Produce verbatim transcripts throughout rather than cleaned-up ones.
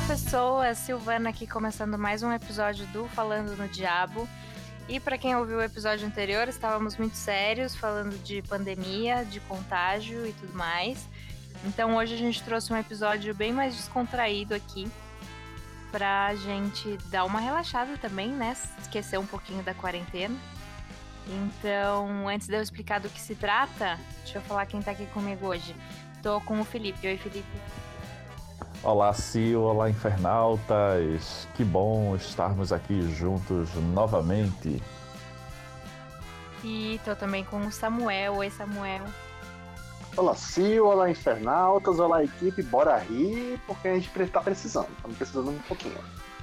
pessoas, Silvana aqui começando mais um episódio do Falando no Diabo. E para quem ouviu o episódio anterior, estávamos muito sérios, falando de pandemia, de contágio e tudo mais. Então hoje a gente trouxe um episódio bem mais descontraído aqui, pra gente dar uma relaxada também, né? Esquecer um pouquinho da quarentena. Então, antes de eu explicar do que se trata, deixa eu falar quem tá aqui comigo hoje. Tô com o Felipe. Oi, Felipe. Olá, Sil, olá, infernautas. Que bom estarmos aqui juntos novamente. E tô também com o Samuel. Oi, Samuel. Olá, Sil, olá, infernautas, olá, equipe. Bora rir, porque a gente tá precisando. Estamos precisando um pouquinho.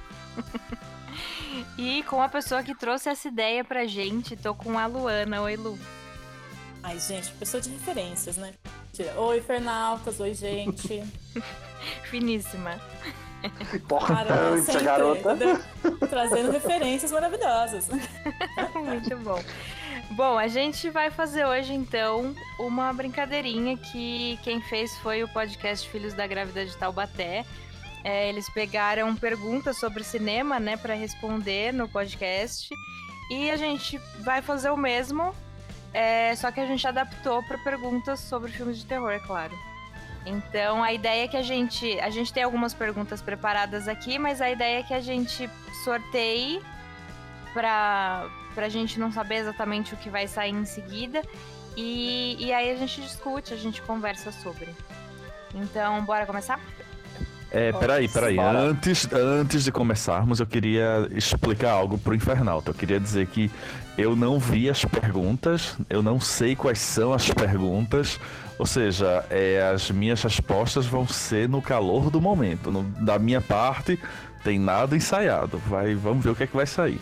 E com a pessoa que trouxe essa ideia pra gente, tô com a Luana. Oi, Lu. Ai, gente, pessoa de referências, né? Oi, infernautas, oi, gente. Finíssima. Importante, a garota. Entendeu? Trazendo referências maravilhosas. Muito bom. Bom, a gente vai fazer hoje, então, uma brincadeirinha que quem fez foi o podcast Filhos da Grávida de Taubaté. É, eles pegaram perguntas sobre cinema, né, para responder no podcast. E a gente vai fazer o mesmo, é, só que a gente adaptou para perguntas sobre filmes de terror, é claro. Então, a ideia é que a gente... A gente tem algumas perguntas preparadas aqui, mas a ideia é que a gente sorteie pra, pra gente não saber exatamente o que vai sair em seguida. E, e aí a gente discute, a gente conversa sobre. Então, bora começar? É, peraí, peraí. Antes, antes de começarmos, eu queria explicar algo pro infernauta. Eu queria dizer que eu não vi as perguntas, eu não sei quais são as perguntas. Ou seja, é, as minhas respostas vão ser no calor do momento. No, da minha parte, tem nada ensaiado. Vai, vamos ver o que é que vai sair.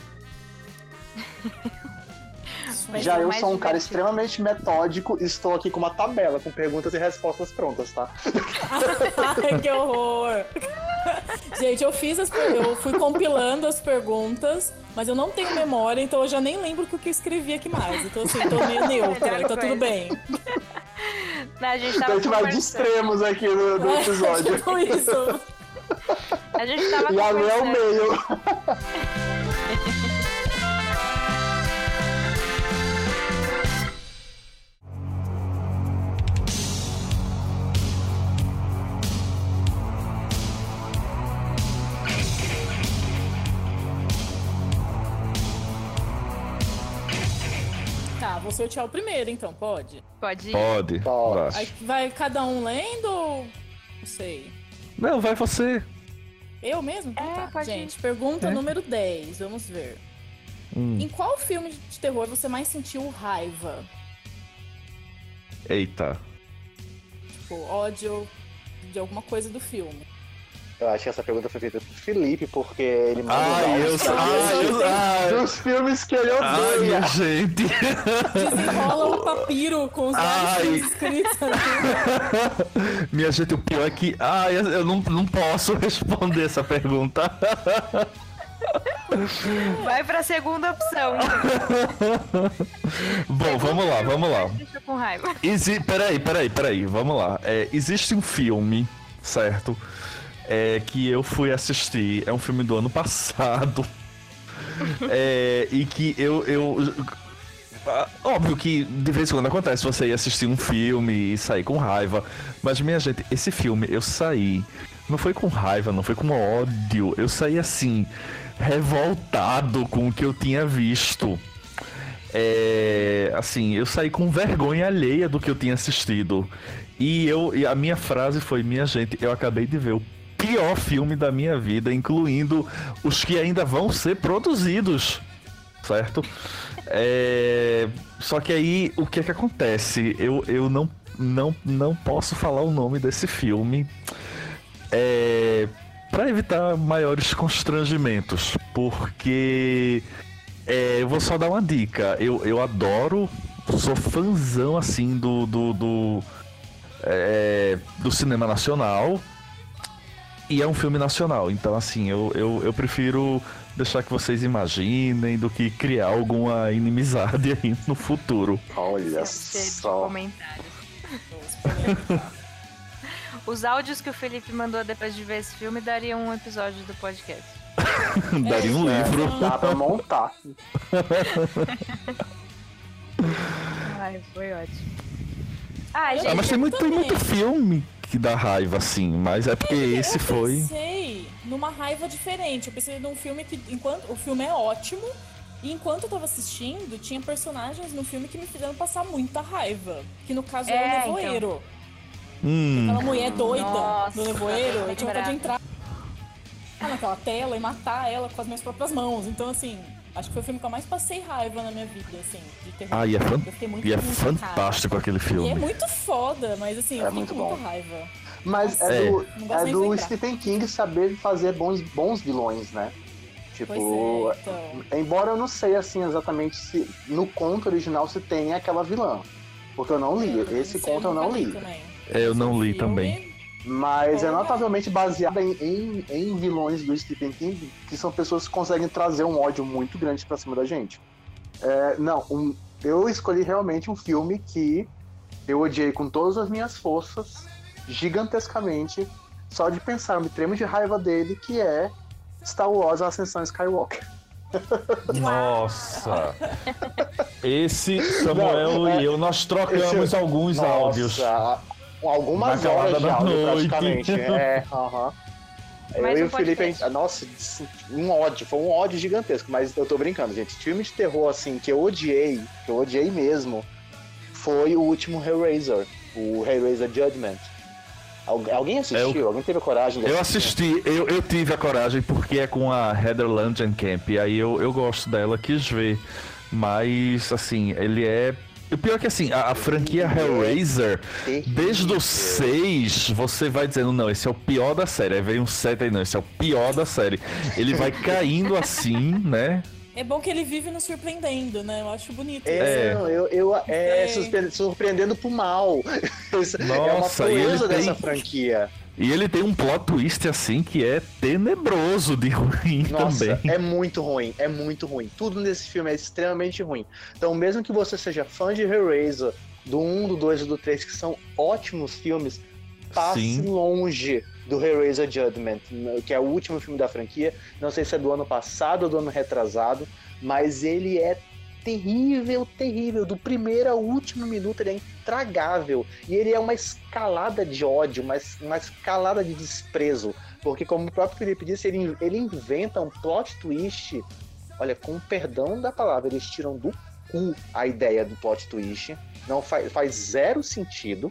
Já eu sou um cara extremamente metódico e estou aqui com uma tabela com perguntas e respostas prontas, tá? Ai, que horror! Gente, eu fiz as per... eu fui compilando as perguntas, mas eu não tenho memória, então eu já nem lembro o que eu escrevi aqui mais. Então assim, tô meio neutra, então tudo bem. Não, a gente tava então a gente vai de extremos aqui no, no episódio. É, tipo isso. A gente tava e a Lu é o meio. Tá, vou sortear o primeiro, então, pode? Pode ir? Pode. Pode. Aí vai cada um lendo ou... Não sei. Não, vai você. Eu mesmo? Então É, tá. pode Gente, ir. pergunta É. número dez, vamos ver. Hum. Em qual filme de terror você mais sentiu raiva? Eita. Tipo, ódio de alguma coisa do filme. Eu acho que essa pergunta foi feita pro Felipe, porque ele manda Ai, eu os sei. Ai, eu- ai. dos filmes que ele Ai, odeia. minha gente. Desenrola um papiro com os vários Ai. filmes escritos ali. Minha gente, o pior é que... Ah, eu não, não posso responder essa pergunta. Vai pra segunda opção. Bom, vamos lá, vamos lá. Deixa eu com raiva. Exi... Peraí, peraí, peraí, vamos lá. É, existe um filme, certo? É, que eu fui assistir. É um filme do ano passado. É, e que eu... eu... ah, óbvio que de vez em quando acontece você ir assistir um filme e sair com raiva. Mas, minha gente, esse filme eu saí... Não foi com raiva, não foi com ódio. Eu saí assim, revoltado com o que eu tinha visto. É, assim, eu saí com vergonha alheia do que eu tinha assistido. E, eu, e a minha frase foi: minha gente, eu acabei de ver o pior filme da minha vida, incluindo os que ainda vão ser produzidos, certo? É, só que aí, o que é que acontece? Eu, eu não, não, não posso falar o nome desse filme, é, para evitar maiores constrangimentos, porque é, eu vou só dar uma dica. Eu, eu adoro, sou fãzão assim do do, do, é, do cinema nacional. E é um filme nacional, então assim, eu, eu, eu prefiro deixar que vocês imaginem do que criar alguma inimizade aí no futuro. Olha Cheio de só. comentários. Os áudios que o Felipe mandou depois de ver esse filme dariam um episódio do podcast. Daria um É, livro. dá pra montar. Ai, foi ótimo. Ai, Ah, gente, Ah, mas tem muito, tem muito filme que dá raiva, assim. Mas é porque esse eu foi. pensei numa raiva diferente. Eu pensei num filme que, enquanto o filme é ótimo, e enquanto eu tava assistindo, tinha personagens no filme que me fizeram passar muita raiva. Que no caso É, é o nevoeiro. Hum. Aquela mulher doida Nossa, do nevoeiro, eu tinha vontade de lembrava. entrar naquela tela e matar ela com as minhas próprias mãos. Então, assim, acho que foi o filme que eu mais passei raiva na minha vida, assim, de terror. Ah, e é, fan... Eu fiquei muito e é puta, fantástico cara. aquele E filme. é muito foda, mas assim, eu É fiquei muito com muita bom. raiva. Mas Nossa, é É. do, não gosto é nem de do lembrar. Stephen King saber fazer bons, bons vilões, né? Tipo, Pois é, então. embora eu não sei assim exatamente se no conto original se tem aquela vilã. Porque eu não li. Eu Esse sei, conto eu não nunca li. também. É, eu não li Filme, também. Mas é Olha. notavelmente baseada em, em, em vilões do Stephen King, que são pessoas que conseguem trazer um ódio muito grande pra cima da gente. É, não, um- eu escolhi realmente um filme que eu odiei com todas as minhas forças, gigantescamente, só de pensar, eu me tremo de raiva dele, que é Star Wars A Ascensão Skywalker. Nossa! Esse Samuel Não, é- e eu, nós trocamos esse- alguns áudios. Nossa, algumas Na calada horas de da áudio, noite. praticamente. É, aham. Eu Mais e um o Felipe, a podcast. gente- nossa, um ódio, foi um ódio gigantesco, mas eu tô brincando, gente. Filme de terror, assim, que eu odiei, que eu odiei mesmo, foi o último Hellraiser, o Hellraiser Judgment. Algu- Alguém assistiu? Alguém teve a coragem de Eu assisti, eu, eu tive a coragem porque é com a Heather Langenkamp, e aí eu, eu gosto dela, quis ver. Mas, assim, ele é. O pior é que, assim, a, a franquia Hellraiser, Terrível. desde o seis, você vai dizendo, não, esse é o pior da série. Aí vem um sete aí, não, esse é o pior da série. Ele vai caindo assim, né? É bom que ele vive nos surpreendendo, né? Eu acho bonito. É, É. não, eu, eu, é É. surpre- surpreendendo pro mal. Isso é uma Nossa, e ele coisa dessa tem- franquia. E ele tem um plot twist, assim, que é tenebroso de ruim Nossa, também. é muito ruim, é muito ruim. Tudo nesse filme é extremamente ruim. Então, mesmo que você seja fã de Hellraiser, do um, do dois e do três, que são ótimos filmes, passe Sim. longe do Hellraiser Judgment, que é o último filme da franquia. Não sei se é do ano passado ou do ano retrasado, mas ele é terrível, terrível. Do primeiro ao último minuto ele é intragável. E ele é uma escalada de ódio, uma, es- uma escalada de desprezo. Porque, como o próprio Felipe disse, ele, ele inventa um plot twist. Olha, com perdão da palavra, eles tiram do cu a ideia do plot twist. Não faz, faz zero sentido.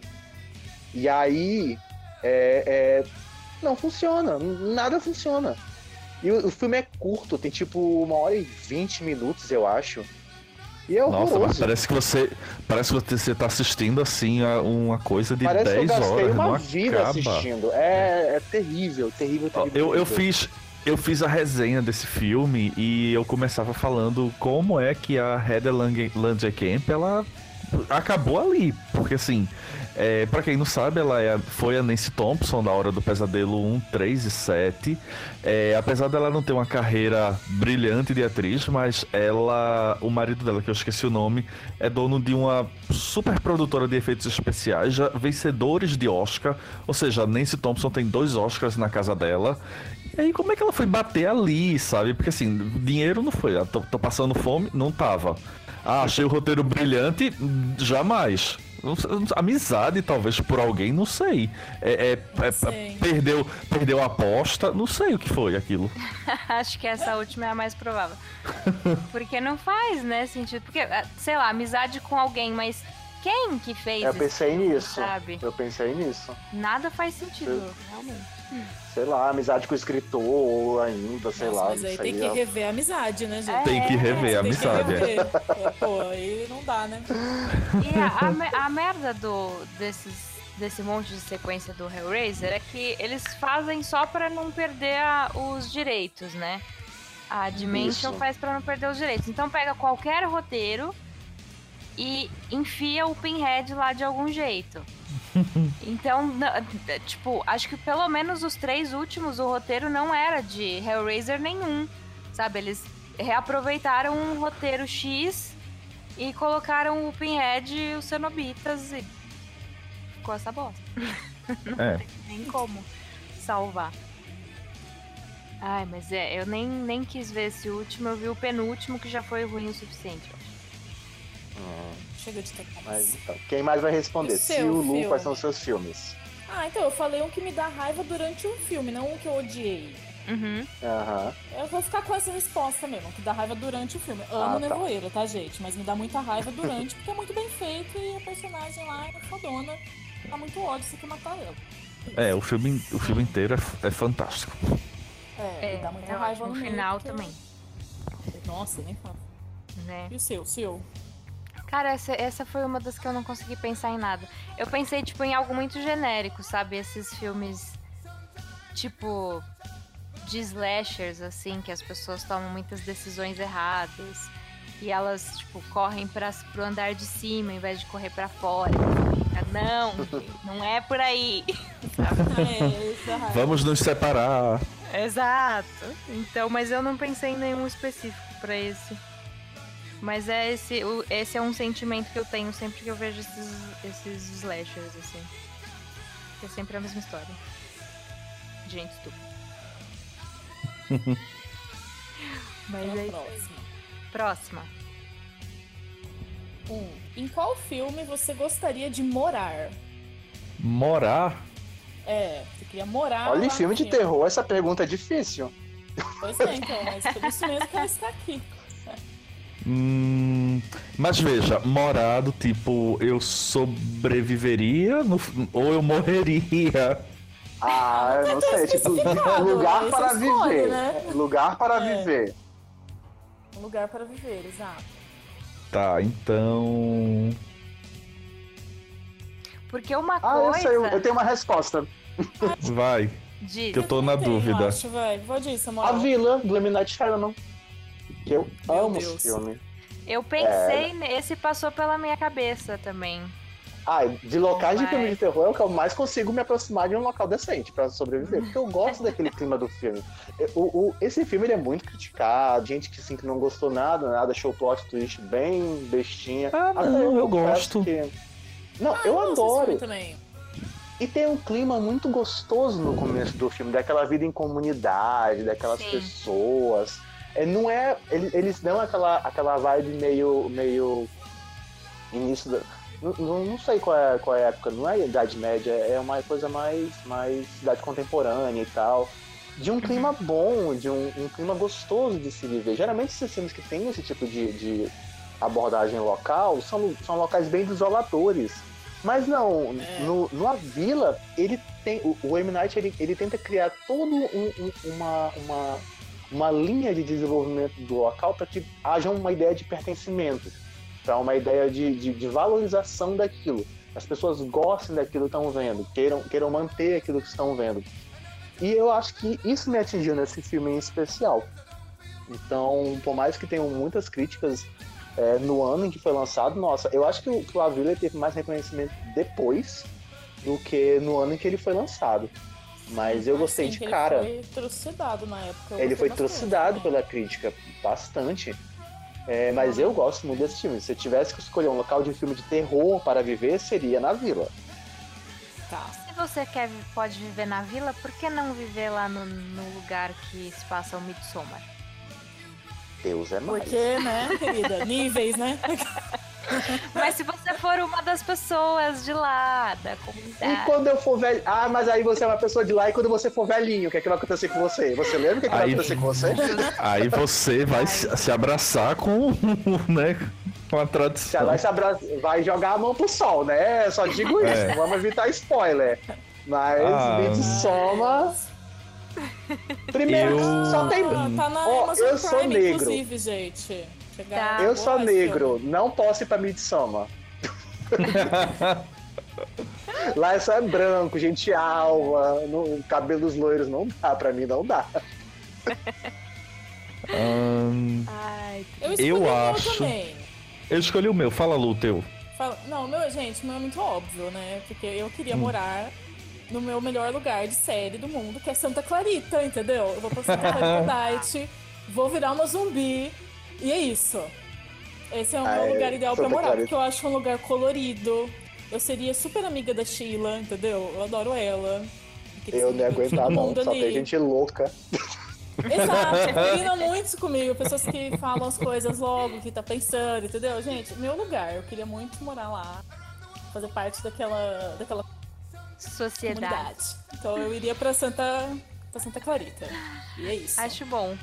E aí, é, é, não funciona. Nada funciona. E o, o filme é curto, tem tipo uma hora e vinte minutos, eu acho. E é Nossa, mas horroroso. parece que você. Parece que você tá assistindo assim a uma coisa de Parece que eu dez gastei horas. uma Não vida acaba. assistindo. É, é terrível, terrível, Ó, terrível. Eu, eu terrível. fiz. Eu fiz a resenha desse filme e eu começava falando como é que a Heather Lange- Langenkamp ela acabou ali. Porque assim, é, para quem não sabe, ela é- foi a Nancy Thompson da Hora do Pesadelo um, três e sete. É, apesar dela não ter uma carreira brilhante de atriz, mas ela, o marido dela, que eu esqueci o nome, é dono de uma super produtora de efeitos especiais, já vencedores de Oscar. Ou seja, a Nancy Thompson tem dois Oscars na casa dela. E aí, como é que ela foi bater ali, sabe? Porque assim, dinheiro não foi. Ah, tô, tô passando fome? Não tava. Ah, achei o roteiro brilhante? Jamais. Não sei, amizade, talvez, por alguém, não sei. É, é- é- sei. perdeu, perdeu a aposta, não sei o que foi aquilo. Acho que essa última é a mais provável. Porque não faz, né, sentido. Porque, ah, sei lá, amizade com alguém, mas quem que fez Eu esse pensei filme, nisso. sabe? Eu pensei nisso. Nada faz sentido, realmente. Sei lá, amizade com o escritor, ou ainda, sei Nossa, lá. mas aí isso tem aí que é- rever a amizade, né, gente? Tem que rever a Tem que amizade. é. rever. É, Pô, aí não dá, né? E a, a me- a merda do, desses, desse monte de sequência do Hellraiser é que eles fazem só pra não perder a- os direitos, né? A Dimension Isso. faz pra não perder os direitos. Então pega qualquer roteiro e enfia o Pinhead lá de algum jeito. Então, na- tipo, acho que pelo menos os três últimos, o roteiro não era de Hellraiser nenhum, sabe? Eles reaproveitaram um roteiro X e colocaram o Pinhead e os Cenobitas e ficou essa bosta. É. Não tem nem como salvar. Ai, mas é, eu nem, nem quis ver esse último, eu vi o penúltimo que já foi ruim o suficiente, eu acho. Hum, Chega de ter mas então, quem mais vai responder? O Se seu o Lu, filme. quais são os seus filmes? Ah, então eu falei um que me dá raiva durante um filme, não um que eu odiei. Uhum. Aham. Eu vou ficar com essa resposta mesmo, que dá raiva durante o filme. Amo Ah, tá. Nevoeiro, tá, gente? Mas me dá muita raiva durante, porque é muito bem feito e a personagem lá é fodona. Dá muito ódio, você quer matar ela. É, o filme, o filme inteiro é, é fantástico. É, É, me dá muita eu raiva acho no no meio, final porque- também, Nossa, nem falo. né? E o seu, o seu? Cara, essa, essa foi uma das que eu não consegui pensar em nada. Eu pensei, tipo, em algo muito genérico, sabe? Esses filmes, tipo, de slashers, assim, que as pessoas tomam muitas decisões erradas. E elas, tipo, correm para pro andar de cima em vez de correr pra fora. Não, não é por aí. É, isso dá raiva. Vamos nos separar. Exato. Então, mas eu não pensei em nenhum específico pra esse. Mas é esse, o- esse é um sentimento que eu tenho sempre que eu vejo esses, esses slashers, assim. Que é sempre a mesma história. Gente estúpida. Mas Então, é isso aí. próxima. Próxima. Um. Em qual filme você gostaria de morar? Morar? É, você queria morar Olha, lá em no filme de terror, essa pergunta é difícil. Pois é, então, mas por isso mesmo que ela está aqui. Hum, mas veja, morado, tipo, eu sobreviveria no- ou eu morreria? Ah, eu não sei, tipo, especificado, lugar aí para você escolhe, viver. né? Lugar para É. viver. Um lugar para viver, exato. Tá, então. Porque uma Ah, eu coisa. sei, eu eu tenho uma resposta. Vai, Diz. que eu tô na Tem, eu dúvida. acho, vai. Vou dizer, A Samuel. Vila, do M. Night Shyamalan. Que eu Meu amo Deus. esse filme. Eu pensei, esse passou pela minha cabeça também. Ah, de locais de Mas- filme de terror é o que eu mais consigo me aproximar de um local decente pra sobreviver. Porque eu gosto daquele clima do filme. O, o- esse filme ele é muito criticado, gente que, assim, que não gostou nada, nada, achou o plot twist bem bestinha. Ah, Até não, eu confesso gosto. que- Não, Ah, eu gosto desse adoro. filme também. E tem um clima muito gostoso no começo do filme, daquela vida em comunidade, daquelas Sim. pessoas. É, não é. Eles, eles dão aquela, aquela vibe meio. meio. início da. Não, não não sei qual é, qual é a época, não é a Idade Média, é uma coisa mais, mais cidade contemporânea e tal. De um clima bom, de um, um clima gostoso de se viver. Geralmente esses filmes que tem esse tipo de, de abordagem local são, são locais bem desoladores. Mas não, É. no, no A Vila, ele tem. O, o M. Night ele, ele tenta criar toda um, um- uma, uma, uma linha de desenvolvimento do local para que haja uma ideia de pertencimento, para uma ideia de, de, de valorização daquilo. As pessoas gostem daquilo que estão vendo, queiram, queiram manter aquilo que estão vendo. E eu acho que isso me atingiu nesse filme em especial. Então, por mais que tenham muitas críticas é, no ano em que foi lançado, nossa, eu acho que o, que o A Vila teve mais reconhecimento depois do que no ano em que ele foi lançado. Mas eu gostei Assim, de que cara. Ele foi trucidado na época. eu Ele gostei foi bastante trucidado também. pela crítica, bastante. É, mas eu gosto muito desse filme. Se eu tivesse que escolher um local de filme de terror para viver, seria na Vila. Tá. Se você quer, pode viver na vila, por que não viver lá no, no lugar que se passa o Midsommar? Deus é mais. Porque, né, querida? Níveis, né? Mas se você for uma das pessoas de lá, da E comunidade. quando eu for velho. Ah, mas aí você é uma pessoa de lá e quando você for velhinho, o que é que vai acontecer com você? Você lembra o que, é que vai Aí- acontecer com você? Aí você vai se, se abraçar com, né, com a Já tradição. vai, se abra... vai jogar a mão pro sol, né? Só digo isso, É. vamos evitar spoiler. Mas Ah. Midsommar. Primeiro, Eu- só tem. Ah, tá na Ó, Amazon eu sou Prime, negro. inclusive, gente. Chegar- Tá. Eu Boa, sou esse negro, filme. não posso ir pra Midsommar. Lá é só branco, gente alva, não, cabelos loiros não dá, pra mim não dá. Ahn, Ai, Eu escolhi Eu o meu acho- também. eu escolhi o meu, fala Lu, o teu. Fala- Não, meu, gente, o meu é muito óbvio, né? Porque eu Hum. queria morar no meu melhor lugar de série do mundo, que é Santa Clarita, entendeu? Eu vou pra Santa Clarita Diet, vou virar uma zumbi, e é isso. Esse é o Ah, meu é, lugar ideal pra Santa morar, Clarita. porque eu acho um lugar colorido, eu seria super amiga da Sheila, entendeu? Eu adoro ela. Eu não ia aguentar, não. Só tem gente louca. Exato, combina muito comigo. Pessoas que falam as coisas logo, que tá pensando, entendeu? Gente, meu lugar. Eu queria muito morar lá, fazer parte daquela, daquela Sociedade. comunidade. Então eu iria pra Santa, pra Santa Clarita. E é isso. Acho bom.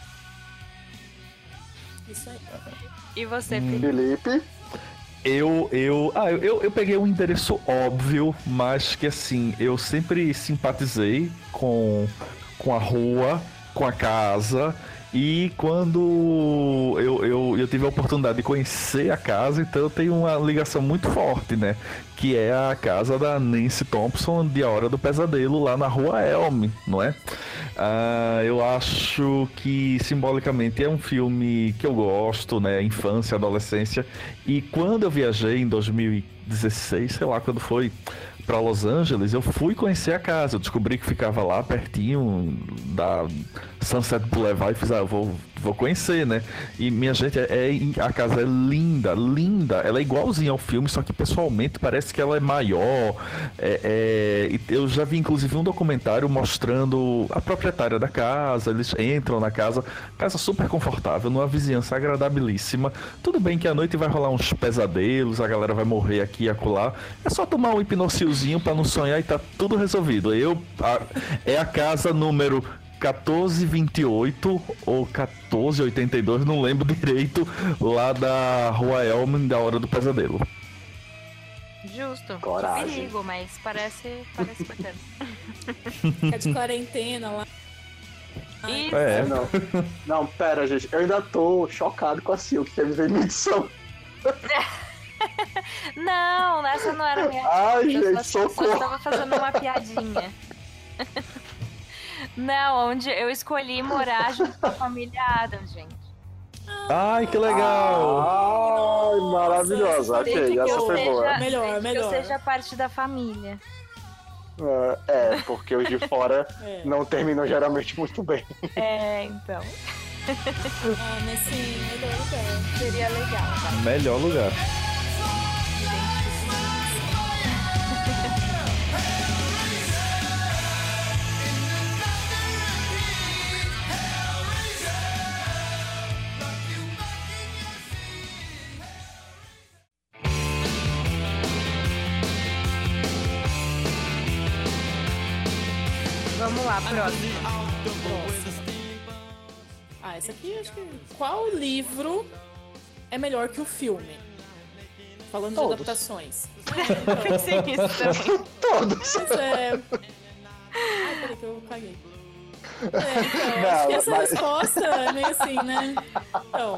Isso aí. E você, Hum. Felipe? Felipe? Eu, eu, ah, eu, eu peguei um endereço óbvio, mas que assim, eu sempre simpatizei com, com a rua, com a casa, e quando eu, eu, eu tive a oportunidade de conhecer a casa, então eu tenho uma ligação muito forte, né? Que é a casa da Nancy Thompson de A Hora do Pesadelo, lá na Rua Elm, não é? Ah, eu acho que simbolicamente é um filme que eu gosto, né? Infância, adolescência. E quando eu viajei em dois mil e dezesseis, sei lá quando foi, para Los Angeles, eu fui conhecer a casa. Eu descobri que ficava lá pertinho da Sunset Boulevard e fiz, ah, eu vou, vou conhecer, né? E minha gente, é, é, a casa é linda, linda. Ela é igualzinha ao filme, só que pessoalmente parece que ela é maior. É, é, eu já vi inclusive um documentário mostrando a proprietária da casa. Eles entram na casa, casa super confortável, numa vizinhança agradabilíssima. Tudo bem que à noite vai rolar uns pesadelos, a galera vai morrer aqui e acolá. É só tomar um hipnocilzinho pra não sonhar e tá tudo resolvido. Eu, a, é a casa número quatorze vinte e oito ou quatorze oitenta e dois, não lembro direito, lá da Rua Elm, da Hora do Pesadelo. Justo. Coragem. Perigo, mas parece, parece bacana. Fica de quarentena lá. Isso. É, Não, não, pera, gente. Eu ainda tô chocado com a Sil, que quer viver em edição. Não, essa não era a minha. Ai, Eu gente, só, só socorro. estava fazendo uma piadinha. Não, onde eu escolhi morar junto com a família Adams, gente. ai, que legal! Ai, maravilhosa. Desde Ok, que essa eu foi boa. seja- Melhor, desde melhor. Que eu seja parte da família. É, porque os de fora É. não terminam geralmente muito bem. É, então. Ah, mas sim, melhor lugar. Seria legal, tá? Melhor lugar. Vamos lá, próximo. Ah, esse aqui acho que. Qual livro é melhor que o filme? Falando Todos. de adaptações. Pensei nisso também. Todos. Pois é. Ai, peraí que eu caguei. É, então, Não, acho que essa mas- resposta é meio assim, né? Então,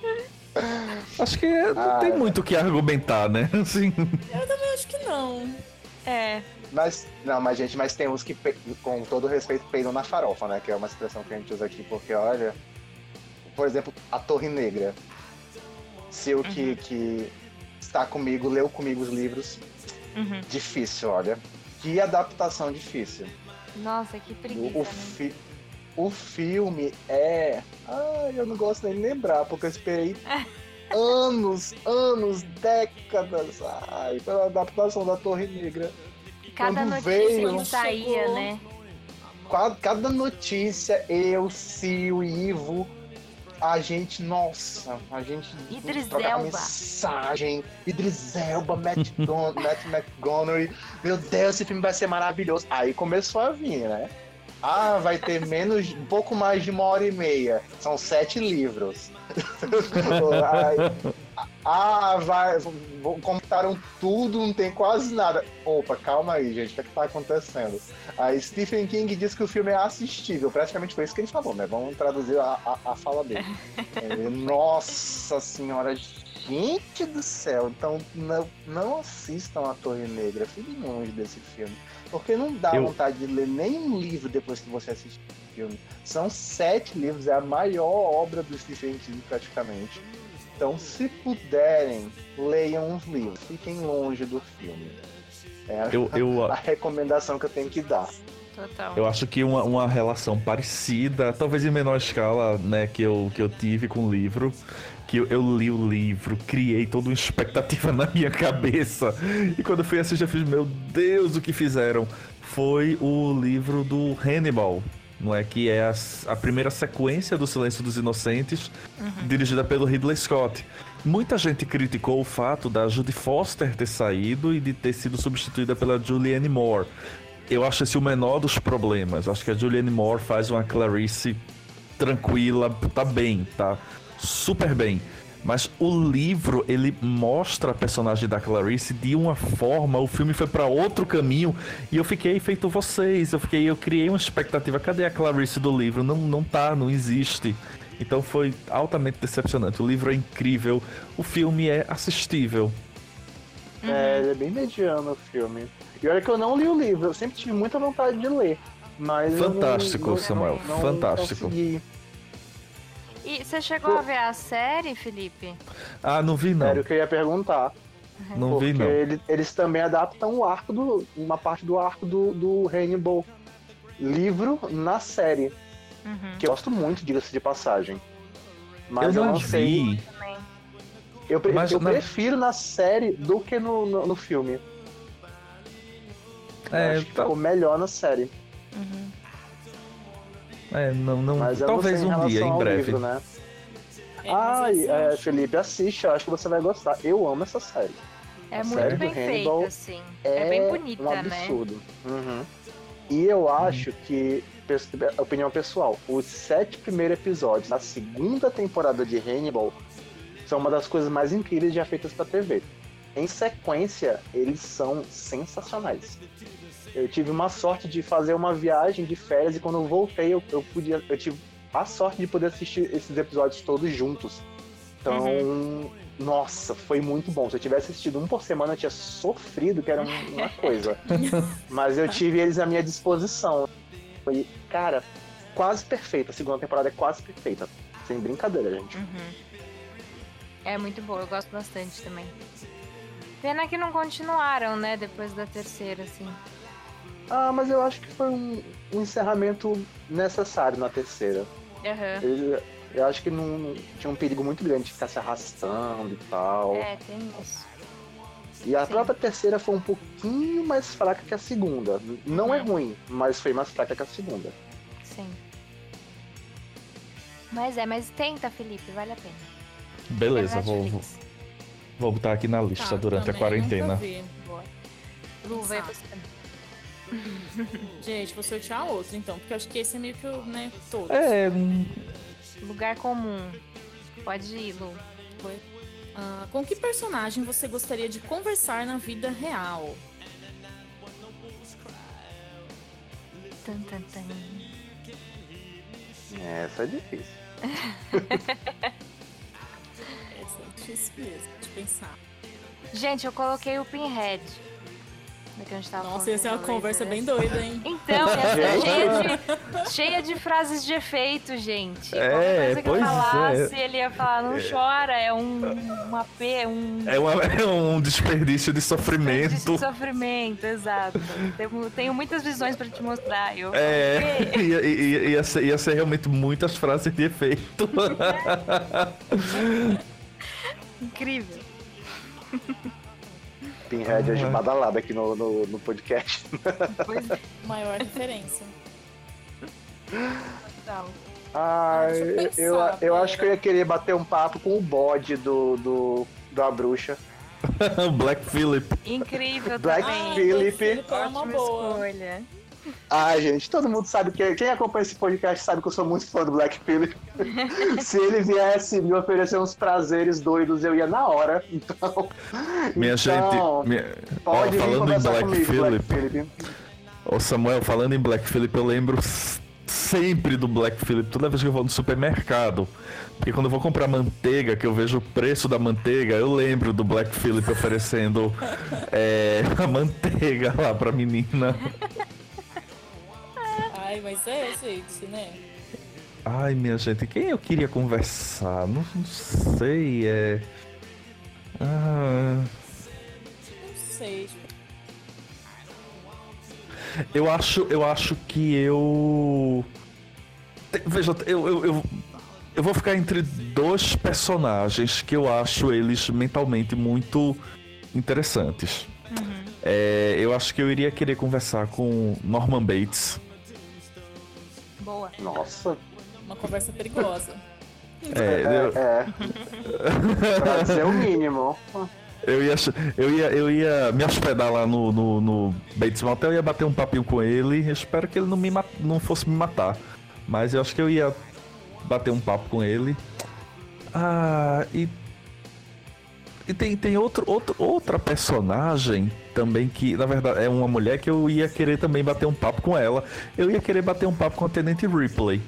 Acho que não Ah, tem é. muito o que argumentar, né? Assim, eu também acho que não. É. Mas, não, mas gente, mas tem uns que, pe- com todo respeito, peidam na farofa, né? Que é uma expressão que a gente usa aqui, porque olha, por exemplo, a Torre Negra. Se o que, que está comigo, leu comigo os livros, Uhum. difícil, olha. Que adaptação difícil. Nossa, que preguiça, O, o, né? fi- o filme é. Ai, eu não gosto nem de lembrar, porque eu esperei anos, anos, décadas. Ai, pela adaptação da Torre Negra. Cada quando notícia veio- que saía, Chegou. né? Cada, cada notícia, eu, Sil, Ivo, a gente, nossa, a gente Idris trocava Elba. mensagem, Idris Elba, Matt, Gon- Matt McGonaghy, meu Deus, esse filme vai ser maravilhoso. Aí começou a vir, né? Ah, vai ter menos, um pouco mais de uma hora e meia, são sete livros. Aí, ah, vai, comentaram tudo, não tem quase nada. Opa, calma aí, gente, o que é que tá acontecendo? Aí Stephen King disse que o filme é assistível, praticamente foi isso que ele falou, né? Vamos traduzir a, a, a fala dele. É, nossa senhora, gente do céu, então não, não assistam a Torre Negra, fiquem longe desse filme, porque não dá Eu- vontade de ler nenhum livro depois que você assistir o filme. São sete livros, é a maior obra do Stephen King praticamente. Então, se puderem, leiam os livros, fiquem longe do filme. É a, eu, eu, a recomendação que eu tenho que dar. Total. eu acho que uma, uma relação parecida, talvez em menor escala, né, que eu, que eu tive com o livro, que eu, eu li o livro, criei toda uma expectativa na minha cabeça. E quando eu fui assistir, eu fiz, meu Deus, o que fizeram? Foi o livro do Hannibal, não é? Que é a, a primeira sequência do Silêncio dos Inocentes, uhum. dirigida pelo Ridley Scott. Muita gente criticou o fato da Jodie Foster ter saído e de ter sido substituída pela Julianne Moore. Eu acho esse o menor dos problemas. Acho que a Julianne Moore faz uma Clarice tranquila, tá bem, tá super bem. Mas o livro, ele mostra a personagem da Clarice de uma forma, o filme foi pra outro caminho e eu fiquei feito vocês, eu fiquei, eu criei uma expectativa, cadê a Clarice do livro? Não, não tá, não existe. Então foi altamente decepcionante. O livro é incrível, o filme é assistível. É, ele é bem mediano o filme. E olha que eu não li o livro, eu sempre tive muita vontade de ler. Mas fantástico, eu não, Samuel, não, não fantástico. Consegui. E você chegou Pô. a ver a série, Felipe? Ah, não vi não. Era o que eu ia perguntar. Uhum. Não vi não. Ele, eles também adaptam o arco do, uma parte do arco do, do Hannibal livro na série. Uhum. Que eu gosto muito, diga-se de passagem. Mas eu, eu não vi. sei. Eu, pre Mas, eu na... prefiro na série do que no, no, no filme. É, acho que tá... ficou melhor na série. Uhum. É, não, não. Talvez um dia, em breve. Livro, né? É, Ai, é, Felipe, assiste, eu acho que você vai gostar. Eu amo essa série. É a muito série bem feita, assim. É, é bem bonita, um absurdo. Né? Uhum. E eu acho que, opinião pessoal, os sete primeiros episódios da segunda temporada de Hannibal são uma das coisas mais incríveis já feitas pra T V. Em sequência, eles são sensacionais. Eu tive uma sorte de fazer uma viagem de férias e quando eu voltei, eu, eu, podia, eu tive a sorte de poder assistir esses episódios todos juntos. Então, uhum. nossa, foi muito bom. Se eu tivesse assistido um por semana, eu tinha sofrido, que era uma coisa. Mas eu tive eles à minha disposição. Foi, cara, quase perfeita. A segunda temporada é quase perfeita. Sem brincadeira, gente. Uhum. É muito boa, eu gosto bastante também. Pena que não continuaram, né, depois da terceira, assim. Ah, mas eu acho que foi um, um encerramento necessário na terceira. Uhum. Eu, eu acho que não, não tinha um perigo muito grande de ficar se arrastando e tal. É, tem isso. E a Sim. própria terceira foi um pouquinho mais fraca que a segunda. Não uhum. é ruim, mas foi mais fraca que a segunda. Sim. Mas é, mas tenta, Felipe, vale a pena. Beleza, vou, vou, vou botar aqui na lista tá, durante a quarentena. Lu, vai você. Gente, vou sortear outro então, porque eu acho que esse é meio que o, né, todos. É. Lugar comum. Pode ir, Lu. Foi. Uh, com que personagem você gostaria de conversar na vida real? Tum, tum, tum. Essa é difícil. Essa é difícil mesmo de pensar. Gente, eu coloquei o Pinhead. Que a gente tava Nossa, essa é uma conversa bem doida, hein? Então, essa é cheia de, cheia de frases de efeito, gente. É, qualquer coisa que eu pois falasse, é. ele ia falar, não é. chora, é um, uma P, um... É, uma, é um desperdício de sofrimento. Desperdício de sofrimento, exato. Tenho, tenho muitas visões pra te mostrar. Eu, é, ia, ia, ia, ser, ia ser realmente muitas frases de efeito. Incrível. Pinhead é badalado aqui no, no, no podcast. Pois é. Maior referência. Ah, eu, pensar, eu, eu acho que eu ia querer bater um papo com o bode do, do, da bruxa. Black Phillip. Incrível Black também. Phillip. É uma boa escolha. Ai, gente, todo mundo sabe que quem acompanha esse podcast sabe que eu sou muito fã do Black Phillip. Se ele viesse me oferecer uns prazeres doidos, eu ia na hora. Então, minha então, gente, minha... pode Ó, vir falando em Black comigo, Phillip. Black Phillip. Ô Samuel, falando em Black Phillip, eu lembro sempre do Black Phillip, toda vez que eu vou no supermercado. Porque quando eu vou comprar manteiga, que eu vejo o preço da manteiga, eu lembro do Black Phillip oferecendo é, a manteiga lá pra menina. Ai, mas é, gente, né? Ai, minha gente, quem eu queria conversar? Não, não sei, é... Ah... Não sei. Eu acho, eu acho que eu... Veja, eu, eu, eu eu vou ficar entre dois personagens que eu acho eles mentalmente muito interessantes. Uhum. É, eu acho que eu iria querer conversar com Norman Bates. Boa. Nossa. Uma conversa perigosa. É, eu, É. Pra dizer o mínimo. eu, ia, eu, ia, eu ia me hospedar lá no, no, no Bates Motel, eu ia bater um papinho com ele. Eu espero que ele não, me, não fosse me matar. Mas eu acho que eu ia bater um papo com ele. Ah, e. E tem, tem outro, outro, outra personagem também que, na verdade, é uma mulher que eu ia querer também bater um papo com ela. Eu ia querer bater um papo com a Tenente Ripley.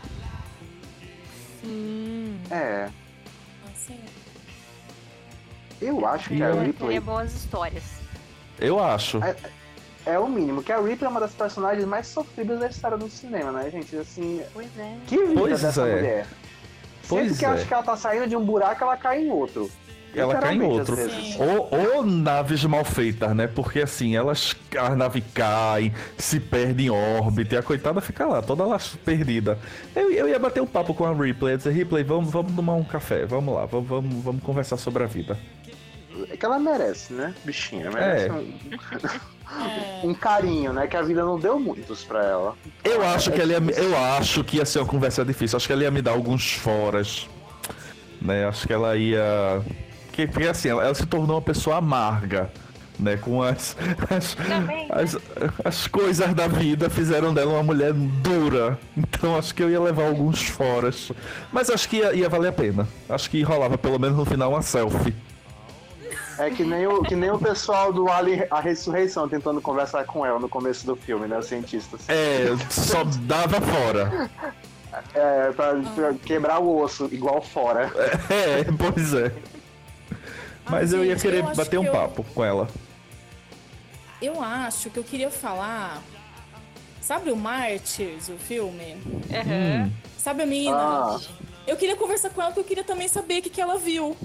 Hum. É. Assim, Eu acho que E a eu- É, Ripley teria boas histórias. Eu acho. É, é o mínimo, que a Ripley é uma das personagens mais sofridas da história do cinema, né, gente? Assim, Pois é. que vida Pois dessa é. mulher. Pois Sempre que é. acha que ela tá saindo de um buraco, ela cai em outro. Ela cai em Literalmente, outro. às vezes. Sim. Ou, ou naves mal feitas, né? Porque assim, elas a nave cai, se perde em órbita e a coitada fica lá, toda lá perdida. Eu, eu ia bater um papo com a Ripley, ia dizer, Ripley, vamos, vamos tomar um café, vamos lá, vamos, vamos, vamos conversar sobre a vida. É que ela merece, né, bichinha? Merece É. um, é, um carinho, né? Que a vida não deu muitos pra ela. Eu acho que ela ia, eu acho que ia ser uma conversa difícil, acho que ela ia me dar alguns foras, né? Acho que ela ia. Porque, porque assim, ela, ela se tornou uma pessoa amarga. Né, com as, as, Também, né? as, as coisas da vida fizeram dela uma mulher dura. Então acho que eu ia levar alguns foras. Mas acho que ia, ia valer a pena. Acho que rolava pelo menos no final uma selfie. É que nem o, que nem o pessoal do Alien, a Ressurreição tentando conversar com ela no começo do filme, né? Os cientistas. É, só dava fora. É, pra, pra quebrar o osso, igual fora. É, pois é. Mas Ah, eu ia gente, querer eu acho bater um que eu- papo com ela. eu acho que eu queria falar. Sabe o Mártires, o filme? Aham. Hum. Sabe a menina? Ah. Eu queria conversar com ela porque eu queria também saber o que, que ela viu.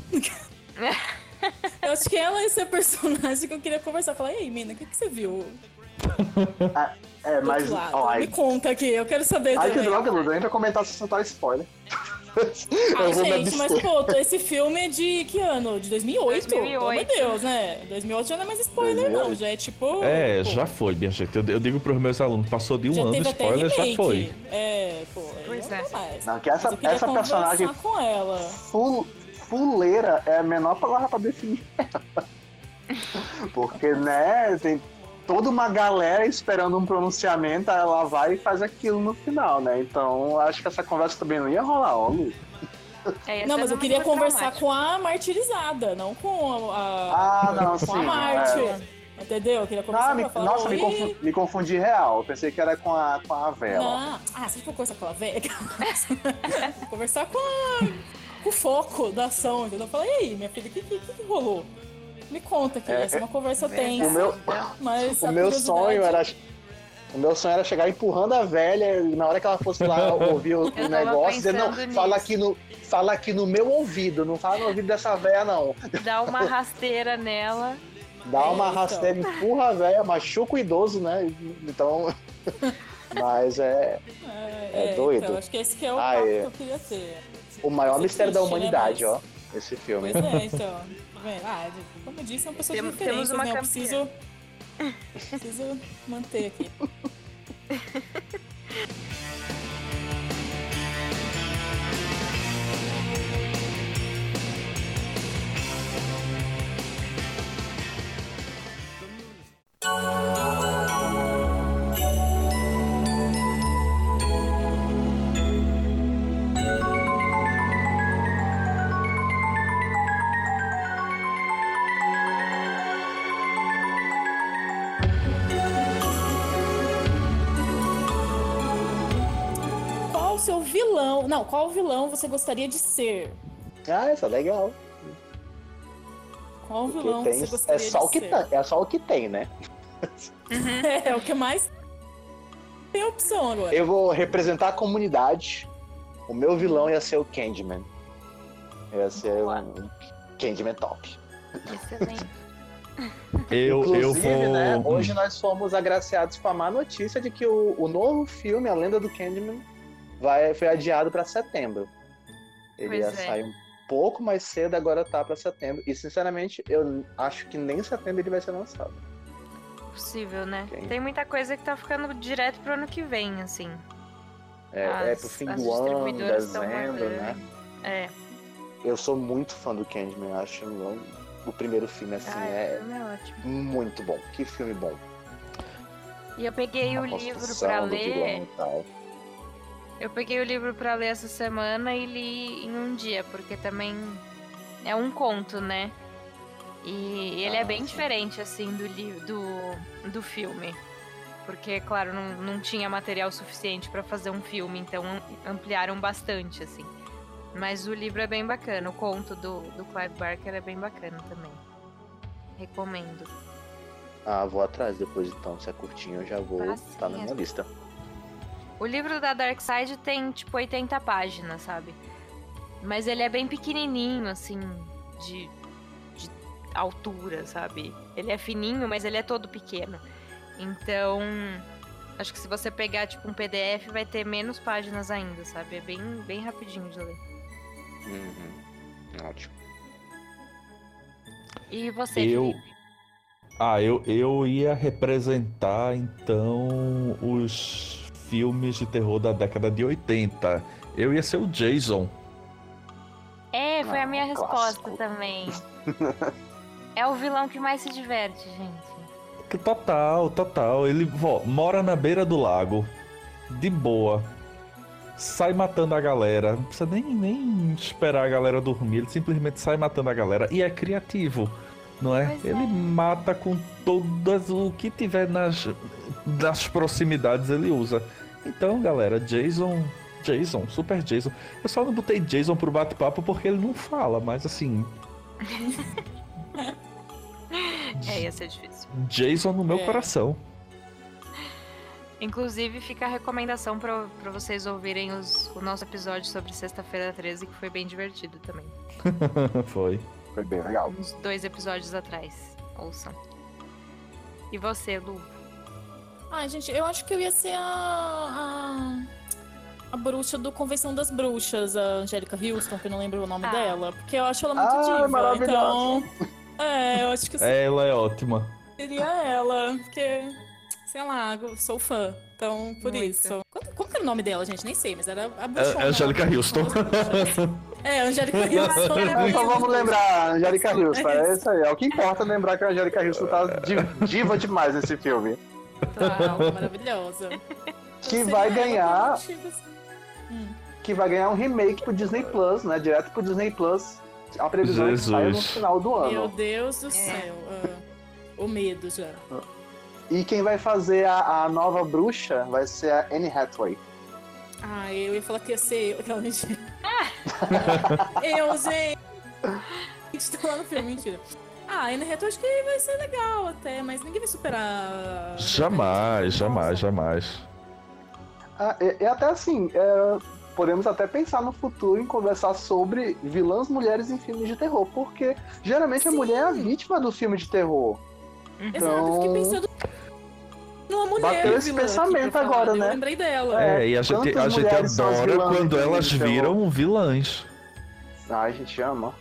Eu acho que ela ia ser a personagem que eu queria conversar. Falar, e aí, menina, o que, que você viu? É, Do mas. outro lado? Ó, Me ai, conta aqui, eu quero saber ai, que também. droga, Luda. Nem pra comentar se soltar spoiler. Ah, eu vou me gente, mas abster. pô, esse filme é de que ano? De dois mil e oito? dois mil e Pelo amor oito. de Deus, né? dois mil e oito já não é mais spoiler, dois mil e não. oito. Já é tipo. É, pô, já foi, minha gente. Eu, eu digo pros meus alunos, passou de um já ano, teve até spoiler já remake. foi. É, pô. Pois não é. dá mais. Não, que essa, Mas eu queria essa personagem conversar com ela. full, fuleira é a menor palavra pra definir ela. Porque, né, tem toda uma galera esperando um pronunciamento, aí ela vai e faz aquilo no final, né? Então, acho que essa conversa também não ia rolar, ó, Lu. É, ia Não, ser mas eu uma queria coisa conversar traumática. com a martirizada, não com a, Ah, não, com sim. a Marte. é. Entendeu? Eu queria conversar Ah, com me- ela. Falar, nossa, me, "Oi". confu- me confundi real. Eu pensei que era com a, com a vela. Não. Ah, você for conversar com aquela velha? Conversar com, a, com o foco da ação, entendeu? Eu falei, e aí, minha filha, o que, que, que rolou? Me conta aqui, É, essa é uma conversa verdade. tensa. O meu, Mas o a meu curiosidade- sonho era. O meu sonho era chegar empurrando a velha e na hora que ela fosse lá ouvir o, o tava negócio, dizer, não, pensando fala nisso. aqui, no, fala aqui no meu ouvido, não fala no ouvido dessa velha, não. Dar uma rasteira nela. Dá uma É, então. rasteira, empurra a velha, machuca o idoso, né? Então. Mas é É, É doido. Então, acho que esse que é o Ah, papo é. que eu queria ter. o maior Isso mistério da existe, né, humanidade, mas- ó. Esse filme. Pois é, então. Tá vendo? Ah, como eu disse, é uma pessoa Tem- de temos referência, uma né? Eu campeã. preciso, preciso manter aqui. Qual o seu vilão? Não, qual vilão você gostaria de ser? Ah, isso é legal. Qual Porque vilão tem- você é, gostaria só o de que ser? tem, é só o que tem, né? É, o que mais tem opção agora. Eu vou representar a comunidade. O meu vilão ia ser o Candyman. Ia ser Boa. um Candyman top. Excelente. Eu, eu Inclusive, vou. né, hoje nós fomos agraciados com a má notícia de que o, o novo filme, A Lenda do Candyman, vai, foi adiado para setembro. Ele Pois ia é. sair um pouco mais cedo, agora tá pra setembro. E sinceramente, eu acho que nem em setembro ele vai ser lançado. Possível, né? Ok. Tem muita coisa que tá ficando direto pro ano que vem, assim. É, é As- pro fim as do ano, distribuidoras tão dezembro, mandando. né? É. Eu sou muito fã do Candyman, eu acho o, o primeiro filme, assim, Ah, é o filme é ótimo. muito bom. Que filme bom. E eu peguei A o livro construção pra do vilão ler. e tal. Eu peguei o livro pra ler essa semana e li em um dia, porque também é um conto, né? E ele é Ah, bem sim. diferente, assim, do, li- do, do filme. Porque, claro, não, não tinha material suficiente pra fazer um filme, então am- ampliaram bastante, assim. Mas o livro é bem bacana, o conto do, do Clive Barker é bem bacana também. Recomendo. Ah, vou atrás depois então, se é curtinho eu já vou, Ah, tá sim, na é. minha lista. O livro da Dark Side tem, tipo, oitenta páginas, sabe? Mas ele é bem pequenininho, assim, de, de altura, sabe? Ele é fininho, mas ele é todo pequeno. Então, acho que se você pegar, tipo, um P D F, vai ter menos páginas ainda, sabe? É bem, bem rapidinho de ler. Uhum. Ótimo. E você, Eu- Felipe? Ah, eu, eu ia representar então os filmes de terror da década de oitenta. Eu ia ser o Jason. É, foi a Ah, minha um resposta clássico. também. É o vilão que mais se diverte, gente. Que Total, total. Ele ó, mora na beira do lago, de boa. Sai matando a galera. Não precisa nem, nem esperar a galera dormir. Ele simplesmente sai matando a galera. E é criativo, não é? Pois Ele é. mata com todas o que tiver nas, nas proximidades, ele usa. Então, galera, Jason. Jason, super Jason. Eu só não botei Jason pro bate-papo porque ele não fala, mas assim. É, ia ser difícil. Jason no meu É. coração. Inclusive, fica a recomendação pra, pra vocês ouvirem os, o nosso episódio sobre Sexta-feira treze, que foi bem divertido também. Foi. Foi bem legal. Uns dois episódios atrás. Ouçam. E você, Lu? Ai, gente, eu acho que eu ia ser a. a... a bruxa do Convenção das Bruxas, a Angélica Houston, que eu não lembro o nome Ah. dela. Porque eu acho ela muito Ah, diva. maravilhosa. Então. É, eu acho que Ela é ótima. seria ela. Porque, sei lá, eu sou fã. Então, por Muito. isso. Como, como que era o nome dela, gente? Nem sei, mas era a bruxona. É, Angélica lá, Houston. das bruxas. É, Angélica Houston. É, então vamos lembrar a Angélica Houston, é isso aí. É o que importa lembrar que a Angélica Houston tá di- diva demais nesse filme. Total, maravilhosa. Que Então, vai seria ela ganhar- por motivos- Hum. Que vai ganhar um remake pro Disney Plus, né? Direto pro Disney Plus. A previsão é que saia no Jesus. final do Meu ano. Deus do céu. ah, o medo já. E quem vai fazer a, a nova bruxa vai ser a Anne Hathaway. Ah, eu ia falar que ia ser eu. Aquela mentira. eu, gente. Tô lá no filme, mentira. Ah, Anne Hathaway acho que vai ser legal até, mas ninguém vai superar. Jamais, jamais, jamais. Ah, e, e até assim, é, podemos até pensar no futuro em conversar sobre vilãs mulheres em filmes de terror, porque geralmente a Sim. mulher é a vítima do filme de terror. Exato, eu fiquei pensando numa mulher. Bateu esse vilã aqui pra pensamento falar, agora, eu né? lembrei dela. É, e a gente, quantas a gente mulheres são as adora vilãs quando em filme elas de terror? viram vilãs. Ai, a gente ama.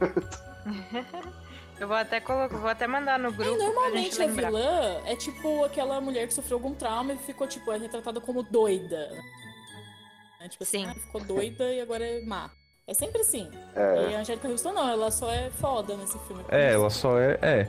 Eu vou até colocar, vou até mandar no É, grupo pra gente normalmente a lembrar. vilã é tipo aquela mulher que sofreu algum trauma e ficou, tipo, é retratada como doida. É, tipo assim, Sim. ah, ficou doida e agora é má. É sempre assim. É. E a Angélica Houston não, ela só é foda nesse filme. É, ela só é. É.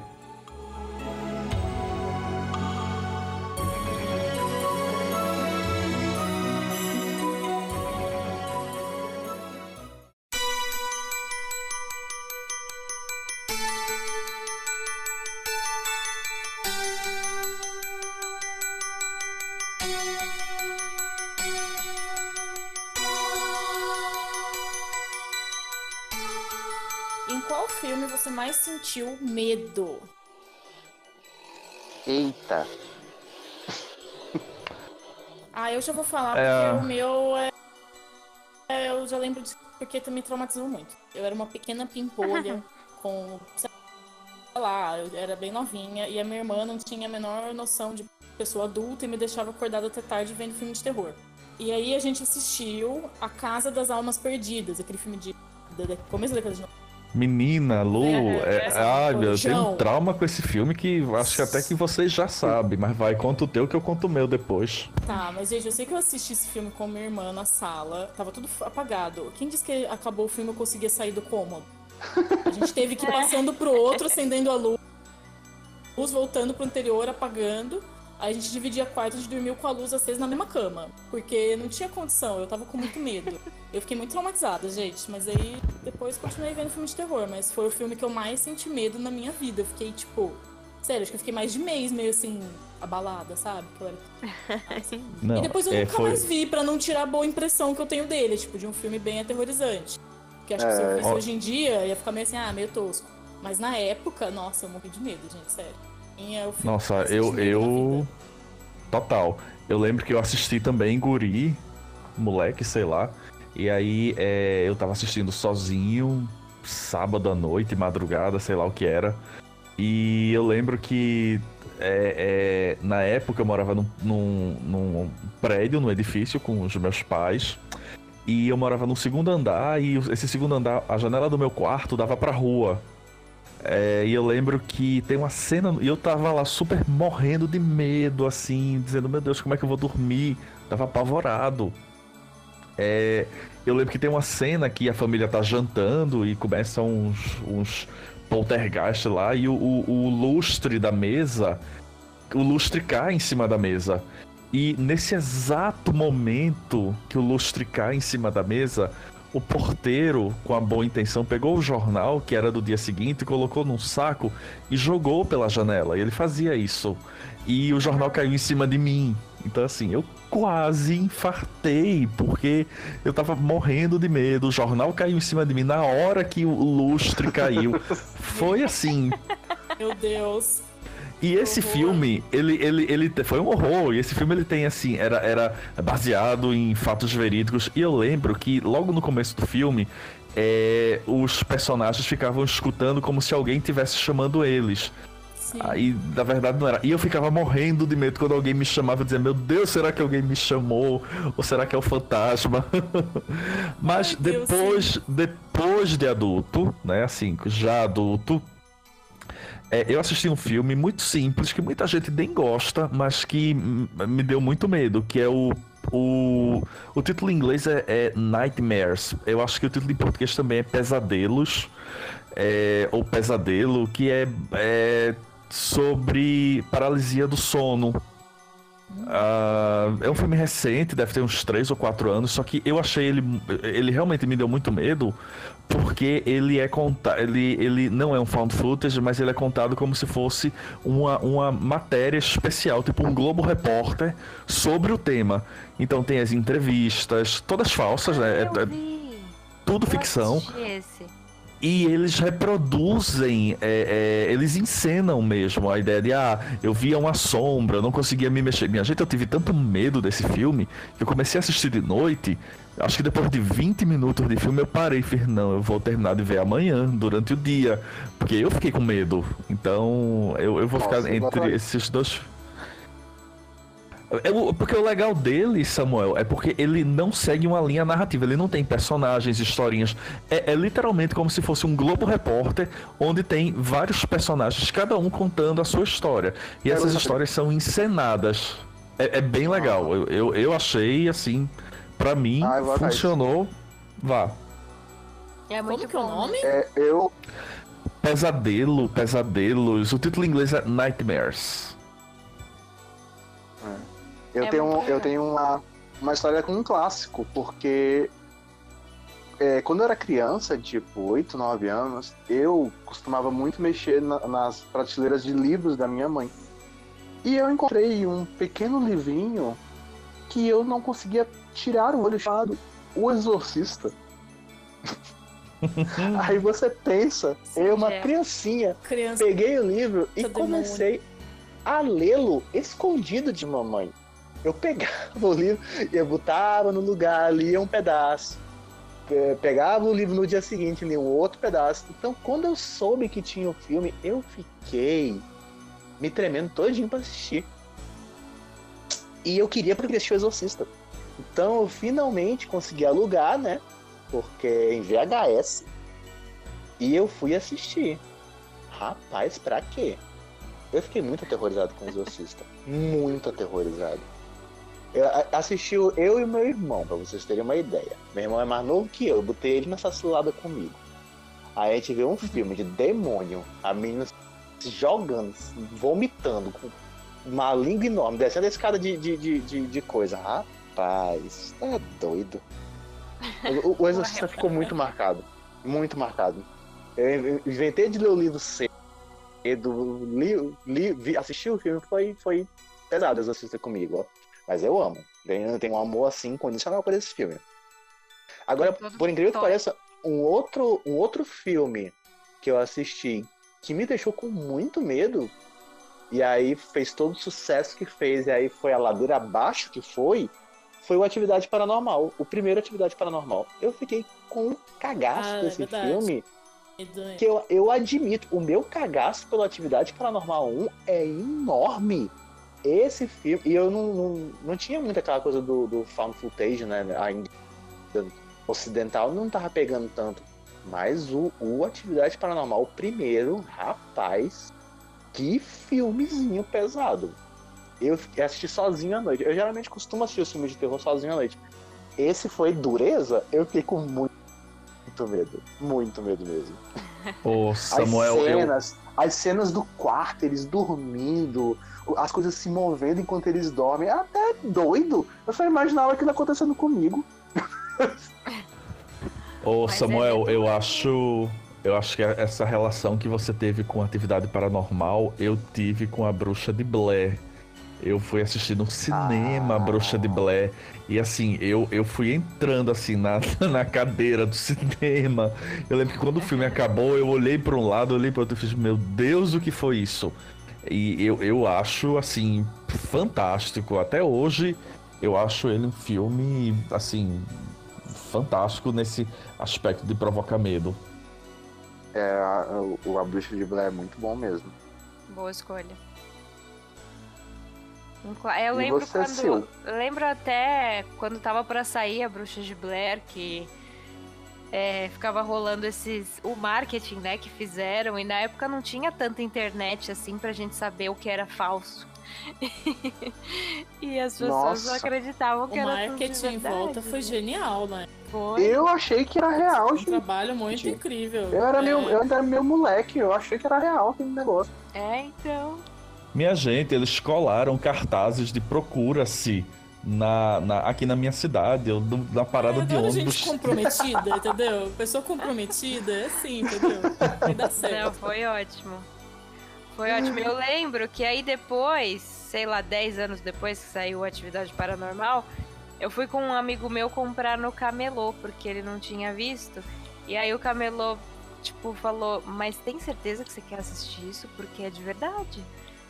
Em qual filme você mais sentiu medo? Eita. Ah, eu já vou falar, porque É. o meu é... é, eu já lembro disso, porque também traumatizou muito. Eu era uma pequena pimpolha com, sei lá, eu era bem novinha e a minha irmã não tinha a menor noção de pessoa adulta e me deixava acordada até tarde vendo filme de terror. E aí a gente assistiu A Casa das Almas Perdidas, aquele filme de Da começo da década de noventa. Menina, Lu, É, é, ai, meu, eu tenho João. um trauma com esse filme que acho que até que vocês já sabem, mas vai, conta o teu que eu conto o meu depois. Tá, mas gente, eu sei que eu assisti esse filme com minha irmã na sala, tava tudo apagado. Quem disse que acabou o filme eu conseguia sair do cômodo? A gente teve que ir passando pro outro, acendendo a luz, luz voltando pro anterior, apagando. Aí a gente dividia quarto, a gente dormiu com a luz acesa na mesma cama. Porque não tinha condição, eu tava com muito medo. Eu fiquei muito traumatizada, gente. Mas aí depois continuei vendo filme de terror. Mas foi o filme que eu mais senti medo na minha vida. Eu fiquei, tipo... Sério, acho que eu fiquei mais de mês meio assim, abalada, sabe? Que eu era... assim. Não, E depois eu é, nunca foi... mais vi, pra não tirar a boa impressão que eu tenho dele. Tipo, de um filme bem aterrorizante. Porque acho que se eu É. visse Ó. hoje em dia, ia ficar meio assim, ah, meio tosco. Mas na época, nossa, eu morri de medo, gente, sério. E é o filme Nossa, que mais eu, senti medo na eu... vida. Total. Eu lembro que eu assisti também Guri, moleque, sei lá. E aí é, eu tava assistindo sozinho, sábado à noite, madrugada, sei lá o que era. E eu lembro que é, é, na época eu morava num, num, num prédio, num edifício com os meus pais. E eu morava no segundo andar e esse segundo andar, a janela do meu quarto dava pra rua. É, e eu lembro que tem uma cena, e eu tava lá super morrendo de medo, assim, dizendo, meu Deus, como é que eu vou dormir? Tava apavorado. É, eu lembro que tem uma cena que a família tá jantando e começam uns, uns poltergeist lá, e o, o, o lustre da mesa, o lustre cai em cima da mesa. E nesse exato momento que o lustre cai em cima da mesa, o porteiro, com a boa intenção, pegou o jornal, que era do dia seguinte, colocou num saco e jogou pela janela. E ele fazia isso. E o jornal caiu em cima de mim. Então, assim, eu quase infartei, porque eu tava morrendo de medo. O jornal caiu em cima de mim na hora que o lustre caiu. Foi assim. Meu Deus. E esse Horror. filme, ele, ele, ele te- foi um horror. E esse filme, ele tem, assim, era, era baseado em fatos verídicos. E eu lembro que, logo no começo do filme, é, os personagens ficavam escutando como se alguém estivesse chamando eles. Sim. Aí, na verdade, não era. E eu ficava morrendo de medo quando alguém me chamava, dizendo, meu Deus, será que alguém me chamou? Ou será que é o fantasma? Mas Ai, Deus, depois, depois de adulto, né, assim, já adulto, é, eu assisti um filme muito simples, que muita gente nem gosta, mas que hum, me deu muito medo, que é o... O, o título em inglês é, é Nightmares. Eu acho que o título em português também é Pesadelos. É, ou Pesadelo, que é, é sobre paralisia do sono. Ah, é um filme recente, deve ter uns três ou quatro anos, só que eu achei ele... Ele realmente me deu muito medo, porque ele é conta, ele, ele não é um found footage, mas ele é contado como se fosse uma, uma matéria especial, tipo um Globo Repórter, sobre o tema. Então tem as entrevistas, todas falsas, né? É, Eu é vi. tudo Eu ficção. assisti esse. E eles reproduzem, é, é, eles encenam mesmo a ideia de, ah, eu via uma sombra, eu não conseguia me mexer. Minha gente, eu tive tanto medo desse filme, que eu comecei a assistir de noite, acho que depois de vinte minutos de filme eu parei e falei, não, eu vou terminar de ver amanhã, durante o dia, porque eu fiquei com medo. Então, eu, eu vou Nossa, ficar entre exatamente. esses dois... É o- porque o legal dele, Samuel, é porque ele não segue uma linha narrativa, ele não tem personagens, historinhas. É, é literalmente como se fosse um Globo Repórter, onde tem vários personagens, cada um contando a sua história. E Quero essas saber. histórias são encenadas. É, é bem legal. Eu, eu, eu achei, assim, pra mim, Ah, eu vou atrás. funcionou. Vá. É muito Como que é o bom. nome? É, eu. Pesadelo, pesadelos. O título em inglês é Nightmares. Eu É tenho, muito eu legal. tenho uma, uma história com um clássico, porque é, quando eu era criança, tipo oito, nove anos, eu costumava muito mexer na- nas prateleiras de livros da minha mãe. E eu encontrei um pequeno livrinho que eu não conseguia tirar o olho, chamado O Exorcista. Aí você pensa, eu, uma É. criancinha, Criança. peguei o livro e Seu comecei a lê-lo escondido de mamãe. Eu pegava o livro, eu botava no lugar, lia um pedaço. Pe- Pegava o livro no dia seguinte, lia um outro pedaço. Então, quando eu soube que tinha o filme, eu fiquei me tremendo todinho pra assistir. E eu queria porque assistir o Exorcista. Então, eu finalmente consegui alugar, né? porque em V H S. E eu fui assistir. Rapaz, pra quê? Eu fiquei muito aterrorizado com o Exorcista. Muito aterrorizado. Eu assisti eu e meu irmão, pra vocês terem uma ideia. Meu irmão é mais novo que eu, eu botei ele nessa cilada comigo. Aí a gente vê um filme de demônio, a menina se jogando, vomitando, com uma língua enorme, descendo a escada de, de, de, de, de coisa. Rapaz, tá doido. O, o Exorcista ficou muito marcado. Muito marcado. Eu inventei de ler o livro cedo, li, li, vi, assistir o filme, foi, foi pesado o Exorcista comigo, ó. Mas eu amo. Eu tenho um amor assim, incondicional por esse filme. Agora, por incrível que pareça, um outro, um outro filme que eu assisti que me deixou com muito medo, e aí fez todo o sucesso que fez, e aí foi a ladeira abaixo que foi, foi o Atividade Paranormal. O primeiro Atividade Paranormal. Eu fiquei com um cagaço Ah, desse é verdade. filme. Que eu, eu admito, o meu cagaço pela Atividade Paranormal um é enorme. Esse filme, e eu não, não, não tinha muito aquela coisa do, do found footage, né, ainda ocidental, não tava pegando tanto, mas o, o Atividade Paranormal, o primeiro, rapaz, que filmezinho pesado. Eu assisti sozinho à noite, eu geralmente costumo assistir os filmes de terror sozinho à noite. Esse foi dureza, eu fiquei com muito, muito medo, muito medo mesmo. Ô, Samuel, as cenas, eu... as cenas do quarto, eles dormindo, as coisas se movendo enquanto eles dormem, é até doido. Eu só imaginava aquilo acontecendo comigo. Ô, Mas Samuel, é eu acho... Eu acho que essa relação que você teve com a Atividade Paranormal, eu tive com a Bruxa de Blair. Eu fui assistir no cinema Ah. a Bruxa de Blair. E assim, eu, eu fui entrando assim na, na cadeira do cinema. Eu lembro que quando o filme acabou, eu olhei para um lado, olhei para outro e fiz, meu Deus, o que foi isso? E eu, eu acho, assim, fantástico. Até hoje, eu acho ele um filme, assim, fantástico nesse aspecto de provocar medo. É, a, a, a Bruxa de Blair é muito bom mesmo. Boa escolha. Eu E lembro você, quando. Sil? Eu lembro até quando tava pra sair a Bruxa de Blair, que é, ficava rolando esses. O marketing, né, que fizeram, e na época não tinha tanta internet assim pra gente saber o que era falso. E as pessoas não Nossa. acreditavam que O era tudo de marketing em verdade, volta foi né? genial, né? Foi. Eu achei que era real, Um gente. trabalho muito Gente, incrível. Eu era, É. meio, eu ainda era meio moleque, eu achei que era real aquele negócio. É, então. Minha gente, eles colaram cartazes de procura-se na, na, aqui na minha cidade, eu, na parada Eu de adoro ônibus. gente comprometida, entendeu? Pessoa comprometida é assim, entendeu? Vai dar Não, certo. foi ótimo. Foi ótimo. Eu lembro que aí depois, sei lá, dez anos depois que saiu Atividade Paranormal, eu fui com um amigo meu comprar no camelô, porque ele não tinha visto. E aí o camelô, tipo, falou, mas tem certeza que você quer assistir isso? Porque é de verdade.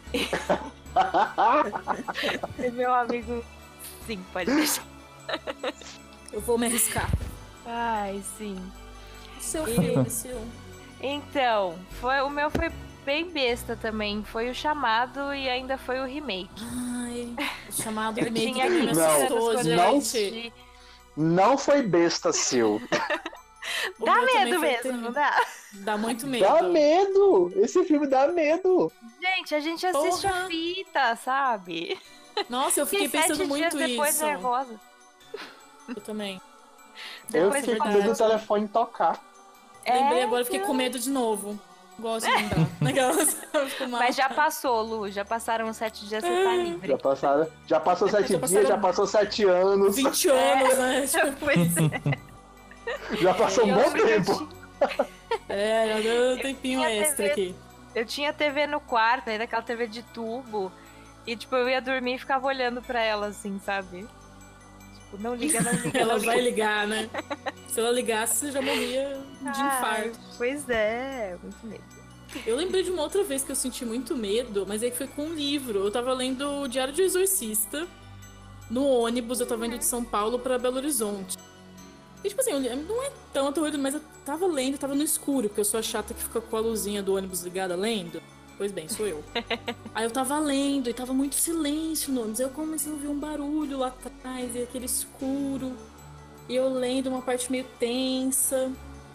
E meu amigo, sim, pode deixar. Eu vou me arriscar. Ai, sim. Seu filme, seu. Então, foi, o meu foi bem besta também. Foi o Chamado e ainda foi o remake. Ai, o chamado Eu remake tinha também me quinze Não, anos assustou, quando gente. eu assisti. Não foi besta, Sil. O Dá meu também medo foi mesmo, terrível. não dá? Dá muito medo. Dá medo! Esse filme dá medo! Gente, a gente assiste Porra. a fita, sabe? Nossa, eu fiquei E sete pensando muito dias depois isso. é nervosa. Eu também. Eu Depois fiquei é com verdade. medo do telefone tocar. Lembrei É, agora, fiquei com medo de novo. Gosto de lembrar. Naquelas... Mas já passou, Lu. Já passaram os sete dias, você tá livre. Já passaram, já passou sete Já dias, passaram já passou sete anos, vinte anos, né? Tipo, Pois é. já passou um Eu bom lembro que eu tempo. ti- É, já deu um tempinho tinha extra T V. aqui. Eu tinha T V no quarto, ainda aquela T V de tubo. E, tipo, eu ia dormir e ficava olhando pra ela, assim, sabe? Tipo, não liga, não liga, Ela não vai liga. ligar, né? Se ela ligasse, você já morria de Ai, infarto. Pois é, muito medo. Eu lembrei de uma outra vez que eu senti muito medo, mas aí foi com um livro. Eu tava lendo o Diário de Exorcista. No ônibus, eu tava indo de São Paulo pra Belo Horizonte. E, tipo assim, eu- não é tão aterrorizante, mas eu tava lendo, tava no escuro, porque eu sou a chata que fica com a luzinha do ônibus ligada lendo. Pois bem, sou eu. Aí eu tava lendo e tava muito silêncio no ônibus. Aí eu comecei a ouvir um barulho lá atrás, e aquele escuro. E eu lendo uma parte meio tensa.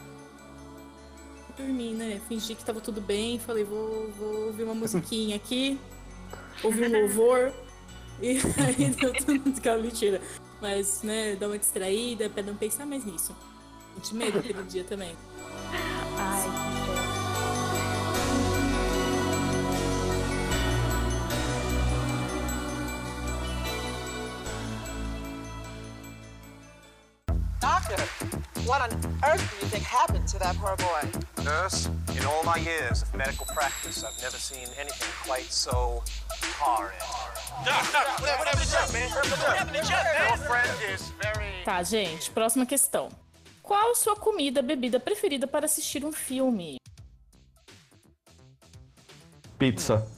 Dormi, né? Fingi que tava tudo bem. Falei, vou, vou ouvir uma musiquinha aqui. Ouvir um louvor. E aí deu tudo aquela mentira. Mas, né, dá uma distraída pra não pensar mais nisso. De medo aquele dia também. Ai, que Doctor, what on earth do you think happened to that poor boy? Nurse, in all my years of medical practice, I've never seen anything quite so horrid. Doc, doc, what happened to Chuck, man? What happened to Chuck, man? Your friend is very... Tá, gente, próxima questão. Qual sua comida, bebida preferida para assistir um filme? Pizza.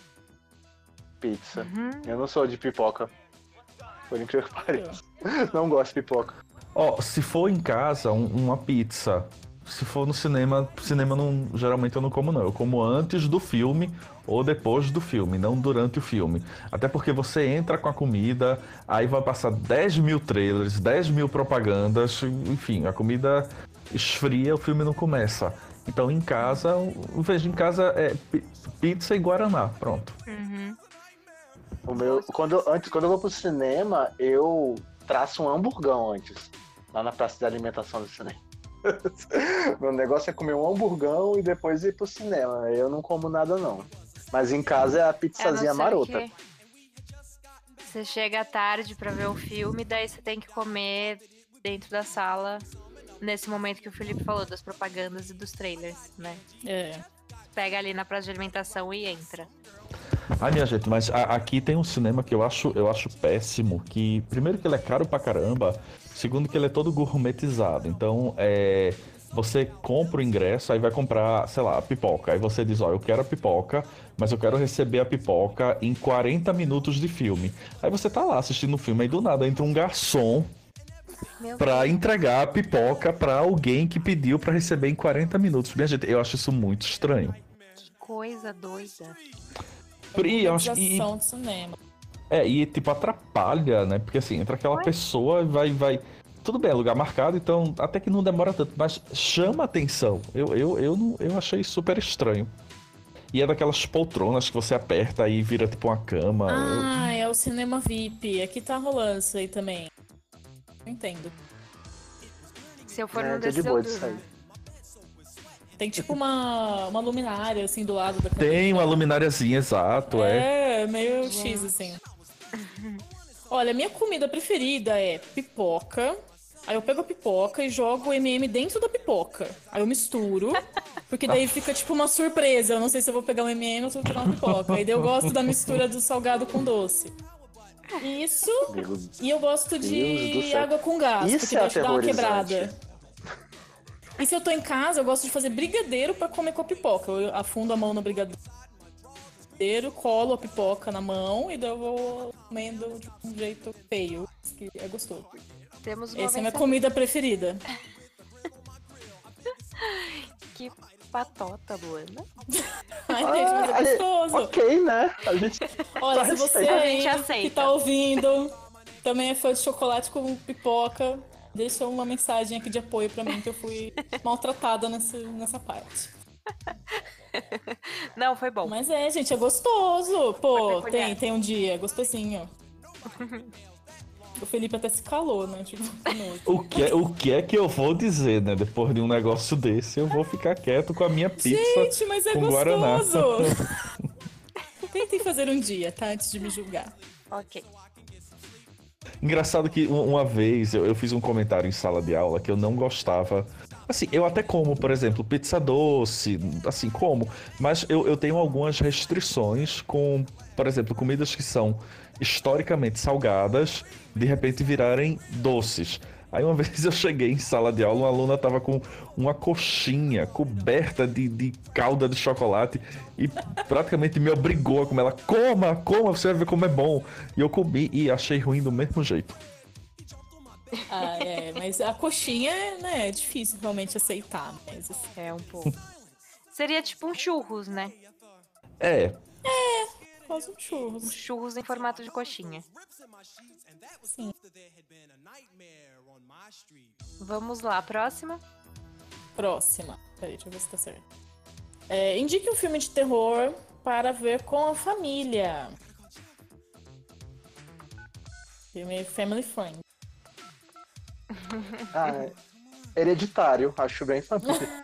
Pizza. Eu não sou de pipoca. Por incrível que pareça. Não gosto de pipoca. Ó, se for em casa, um- uma pizza. Se for no cinema, cinema não, geralmente eu não como não. Eu como antes do filme ou depois do filme, não durante o filme. Até porque você entra com a comida, aí vai passar dez mil trailers, dez mil propagandas, enfim, a comida esfria, o filme não começa. Então em casa, eu vejo em casa é pi- pizza e guaraná, pronto. O meu, quando, eu- antes, quando eu vou pro cinema, eu traço um hamburgão antes. Lá na praça de alimentação do cinema. Meu negócio é comer um hamburgão e depois ir pro cinema. Eu não como nada, não. Mas em casa é a A não pizzazinha ser marota. que Você chega à tarde pra ver o filme, daí você tem que comer dentro da sala, nesse momento que o Felipe falou, das propagandas e dos trailers, né? É. Pega ali na praça de alimentação e entra. Ai, minha gente, mas a- aqui tem um cinema que eu acho, eu acho péssimo, que primeiro que ele é caro pra caramba, segundo que ele é todo gourmetizado. Então, é, você compra o ingresso, aí vai comprar, sei lá, a pipoca. Aí você diz, ó, eu quero a pipoca, mas eu quero receber a pipoca em quarenta minutos de filme. Aí você tá lá assistindo o filme, aí do nada entra um garçom Meu pra Deus, entregar a pipoca pra alguém que pediu pra receber em quarenta minutos. Minha gente, eu acho isso muito estranho. que coisa doida. E eu acho que... Organização de cinema. É, e tipo, atrapalha, né? Porque assim, entra aquela pessoa e vai, vai. Tudo bem, é lugar marcado, então até que não demora tanto, mas chama atenção. Eu, eu, eu, não, eu achei super estranho. E é daquelas poltronas que você aperta e vira tipo uma cama. Eu- Ah, é o cinema V I P. Aqui tá rolando isso aí também. Não entendo. Se eu for É, num tô de desses, eu boa disso durmo. aí. Tem tipo uma, uma luminária assim do lado da cadeira. Tem uma lumináriazinha, exato, é. É, meio X assim. Olha, minha comida preferida é pipoca. Aí eu pego a pipoca e jogo o M e M dentro da pipoca. Aí eu misturo. Porque daí fica tipo uma surpresa. Eu não sei se eu vou pegar um M e M ou se eu vou pegar uma pipoca. Aí daí eu gosto da mistura do salgado com doce. Isso. Deus. E eu gosto Deus do de céu. água com gás. Isso porque é daí dá uma aterrorizante. quebrada. E se eu tô em casa, eu gosto de fazer brigadeiro pra comer com a pipoca. Eu afundo a mão no brigadeiro, colo a pipoca na mão e daí eu vou comendo de um jeito feio, que é gostoso. Temos uma Essa é a minha vencedora. comida preferida. Que patota, Luana. Ai, gente, mas é Ah, gostoso. Ok, né? A gente Olha, se você A aí gente aceita. que tá ouvindo também é fã de chocolate com pipoca, deixa uma mensagem aqui de apoio pra mim, que eu fui maltratada nessa, nessa parte. Não, foi bom. Mas é, gente, é gostoso. Foi Pô, peculiar. tem, tem um dia, é gostosinho. O Felipe até se calou, né? Tipo, que nojo. O que, é, o que é que eu vou dizer, né? Depois de um negócio desse, eu vou ficar quieto com a minha pizza Gente, mas é com gostoso! guaraná. Tentem fazer um dia, tá? Antes de me julgar. Ok. Engraçado que um- uma vez eu, eu fiz um comentário em sala de aula que eu não gostava. Assim, eu até como, por exemplo, pizza doce, assim, como. Mas eu, eu tenho algumas restrições com, por exemplo, comidas que são historicamente salgadas, de repente virarem doces. Aí uma vez eu cheguei em sala de aula, uma aluna tava com uma coxinha coberta de, de calda de chocolate e praticamente me obrigou a comer. Ela, coma, coma, você vai ver como é bom. E eu comi e achei ruim do mesmo jeito. Ah, é, mas a coxinha, né, é difícil realmente aceitar. Mas, assim, É um pouco. Seria tipo um churros, né? É, Faz um churros. Um churros em formato de coxinha. Sim. Vamos lá, próxima. Próxima. Peraí, deixa eu ver se tá certo. É, indique um filme de terror para ver com a família. Filme Family Friend. Ah, é. Hereditário, acho bem família.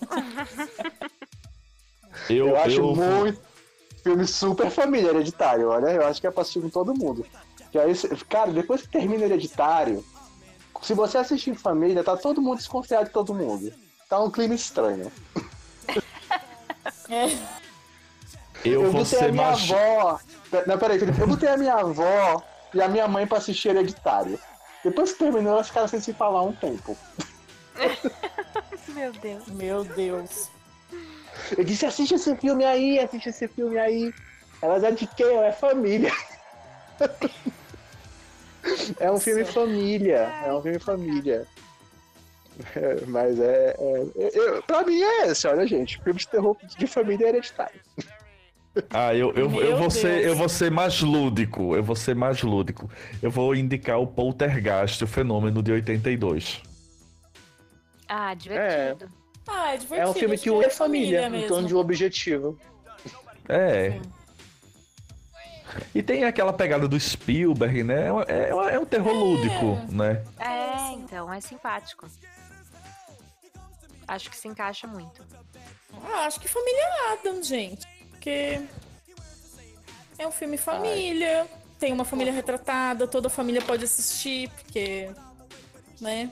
Eu, Eu acho eu- muito filme super família, Hereditário. Olha, eu acho que é pra assistir com todo mundo. Que aí, cê- cara, depois que termina Hereditário, se você assistir em família, tá todo mundo desconfiado de todo mundo. Tá um clima estranho. É. eu Eu vou botei a ser minha mais. avó. Não, peraí, Felipe. Eu botei a minha avó e a minha mãe pra assistir Hereditário. Depois que terminou, elas ficaram sem se falar um tempo. Meu Deus. Meu Deus. Eu disse, assiste esse filme aí, assiste esse filme aí. Elas é de quem? É família. É um filme família. É um filme família. É, mas é. é eu, pra mim é esse, olha, gente. Filme de terror de família é Hereditário. Ah, eu, eu, eu, Meu vou ser, Deus. eu vou ser mais lúdico. Eu vou ser mais lúdico. Eu vou indicar o Poltergeist, o Fenômeno de oitenta e dois. Ah, divertido. Ah, é divertido. É um filme acho que une é a família, em mesmo. torno de um objetivo. É. E tem aquela pegada do Spielberg, né? É, uma- é, uma- é um terror lúdico, né? É, então, é simpático. Acho que se encaixa muito. Ah, acho que Família Adams, gente. Porque é um filme família, tem uma família retratada, toda a família pode assistir, porque, né?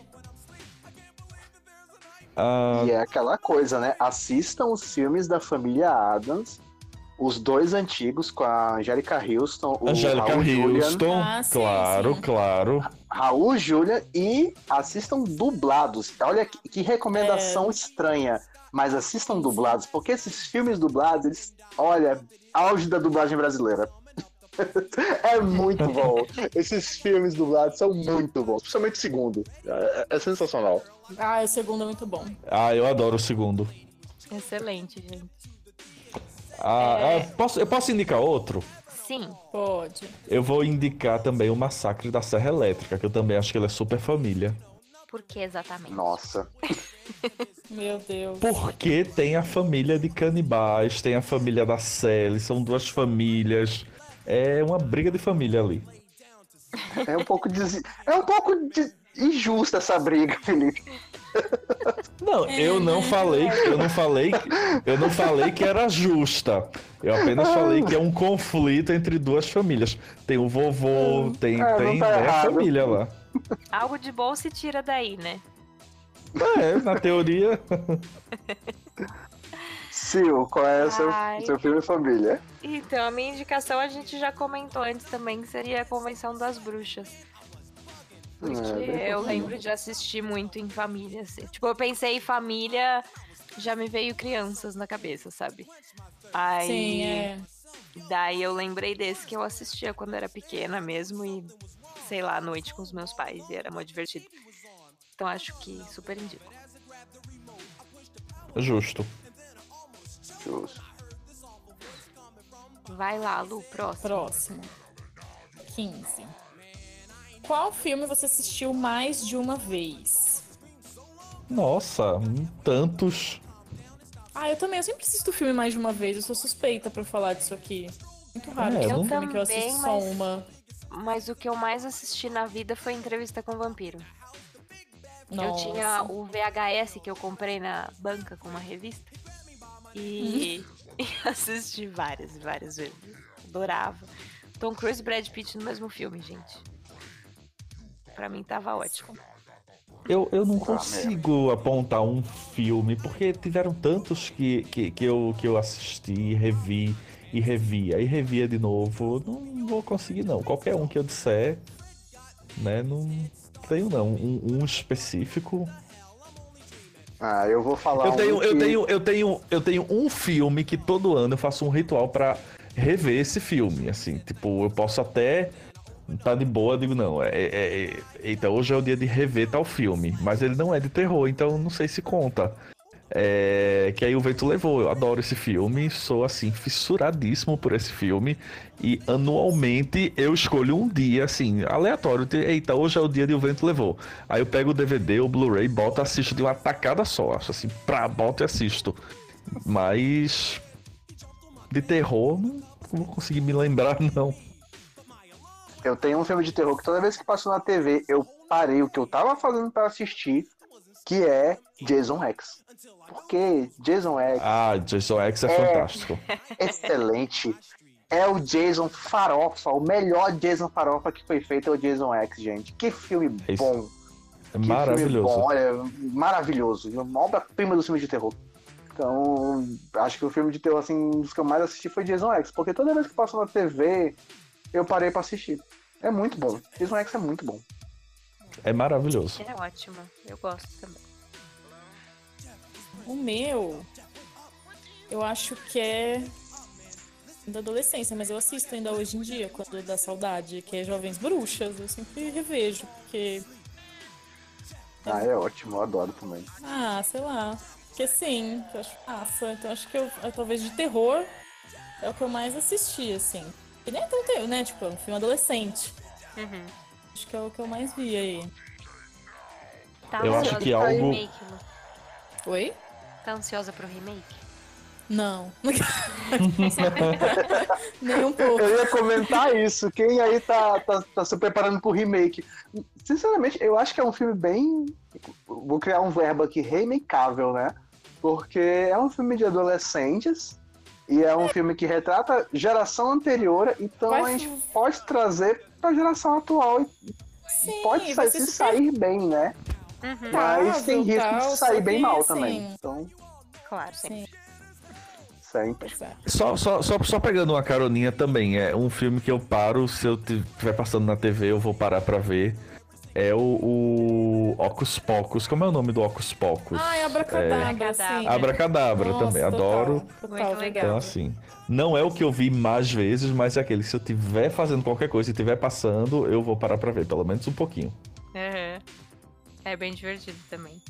Ah, E é aquela coisa, né? Assistam os filmes da família Adams, os dois antigos com a Angélica Houston, o Angélica Raul Julian, Houston, Ah, sim, claro, sim. claro. Raul Julian, e assistam dublados. Olha que, que recomendação É. estranha, mas assistam dublados, porque esses filmes dublados, eles, olha, auge da dublagem brasileira. É muito bom. Esses filmes dublados são muito bons, principalmente o segundo. É, é sensacional. Ah, o segundo é muito bom. Ah, eu adoro o segundo. Excelente, gente. Ah, É. ah, posso, eu posso indicar outro? Sim. Pode. Eu vou indicar também o Massacre da Serra Elétrica, que eu também acho que ele é super família. Por que exatamente? Nossa. Meu Deus. Porque tem a família de canibais, tem a família da Sally, são duas famílias. É uma briga de família ali. É um pouco des... é um pouco de... injusta essa briga, Felipe. Não, eu não falei, eu não falei, eu não falei que era justa. Eu apenas falei que é um conflito entre duas famílias. Tem o vovô, tem, É, não tem tá né, a errado. família lá. Algo de bom se tira daí, né? É, na teoria. Sil, qual é o seu, Ai. seu filme família? Então, a minha indicação a gente já comentou antes também, que seria a Convenção das Bruxas. Porque É, bem eu fofinho. lembro de assistir muito em família, assim. Tipo, eu pensei em família, já me veio crianças na cabeça, sabe? Aí, Sim, é. daí eu lembrei desse que eu assistia quando era pequena mesmo e, sei lá, à noite com os meus pais, e era muito divertido. Então acho que super indico. Justo. Justo. Vai lá, Lu, próximo. Próximo. quinze. Qual filme você assistiu mais de uma vez? Nossa, hum, tantos. Ah, eu também. Eu sempre assisto filme mais de uma vez. Eu sou suspeita pra falar disso aqui. Muito raro É, que eu é um não- filme que eu também, assisto só mas- uma. Mas o que eu mais assisti na vida foi Entrevista com o Vampiro. Nossa. Eu tinha o V H S que eu comprei na banca com uma revista. E, e assisti várias, várias vezes. Adorava. Tom Cruise e Brad Pitt no mesmo filme, gente. Pra mim tava ótimo. Eu, eu Ah, não consigo apontar um filme, porque tiveram tantos que, que, que, eu, que eu assisti, revi e revia, e revia de novo. Não vou conseguir, não. Qualquer um que eu disser, né, não tenho, não. Um, um específico. Ah, eu vou falar Eu tenho, um eu, que- tenho, eu, tenho, eu tenho um filme que todo ano eu faço um ritual pra rever esse filme, assim. Tipo, eu posso até tá de boa, digo, não, é, é, é, eita, hoje é o dia de rever tal filme, mas ele não é de terror, então não sei se conta. É, que aí o vento levou. Eu adoro esse filme, sou assim, fissuradíssimo por esse filme. E anualmente eu escolho um dia, assim, aleatório. Eita, hoje é o dia de o vento levou. Aí eu pego o D V D, o Blu-ray, boto e assisto de uma tacada só. Acho assim, pra, boto e assisto. Mas de terror, não vou conseguir me lembrar, não. Eu tenho um filme de terror que toda vez que passou na T V, eu parei o que eu tava fazendo pra assistir, que é Jason X. Porque Jason X Ah, Jason X é, É. fantástico. é excelente. É o Jason farofa, o melhor Jason farofa que foi feito é o Jason X, gente. Que filme É isso. bom. É Que maravilhoso. filme bom, olha, maravilhoso. Uma obra-prima do filme de terror. Então, acho que o filme de terror, assim, dos que eu mais assisti foi Jason X. Porque toda vez que passou na T V, eu parei pra assistir. É muito bom. Jason X é muito bom. É maravilhoso. É ótimo, eu gosto também. O meu, eu acho que é da adolescência, mas eu assisto ainda hoje em dia, quando dá saudade, que é Jovens Bruxas. Eu sempre revejo, porque, Ah, é ótimo, eu adoro também. ah, sei lá, porque sim, eu acho massa. Então acho que eu, eu, talvez de terror é o que eu mais assisti, assim. E nem é tão terror, né? Tipo, é um filme adolescente. Uhum. Acho que é o que eu mais vi aí. Tá Eu acho ansiosa que pro algo- remake, Lu? Oi? Tá ansiosa pro remake? Não. Nem um pouco. Eu ia comentar isso. Quem aí tá, tá, tá se preparando pro remake? Sinceramente, eu acho que é um filme bem. Vou criar um verbo aqui, remakeável, né? Porque é um filme de adolescentes e é um filme que retrata geração anterior, então Vai a gente fu- pode trazer pra geração atual e Sim, pode vai sair, ser se super sair bem, né? Uhum. Mas tem risco tal, de sair só bem que, mal assim, também. Então, Claro, sim. Sim, sempre. pois é. Só, só, só, só pegando uma caroninha também, é um filme que eu paro, se eu estiver passando na T V, eu vou parar pra ver. É o, o Ocus Pocus. Como é o nome do Ocus Pocus? Ai, abracadabra, sim. Abracadabra. Abracadabra Nossa, também, total, adoro. total, Muito legal. Então, assim, não é o que eu vi mais vezes, mas é aquele que se eu estiver fazendo qualquer coisa e estiver passando, eu vou parar pra ver, pelo menos um pouquinho. Uhum. É bem divertido também.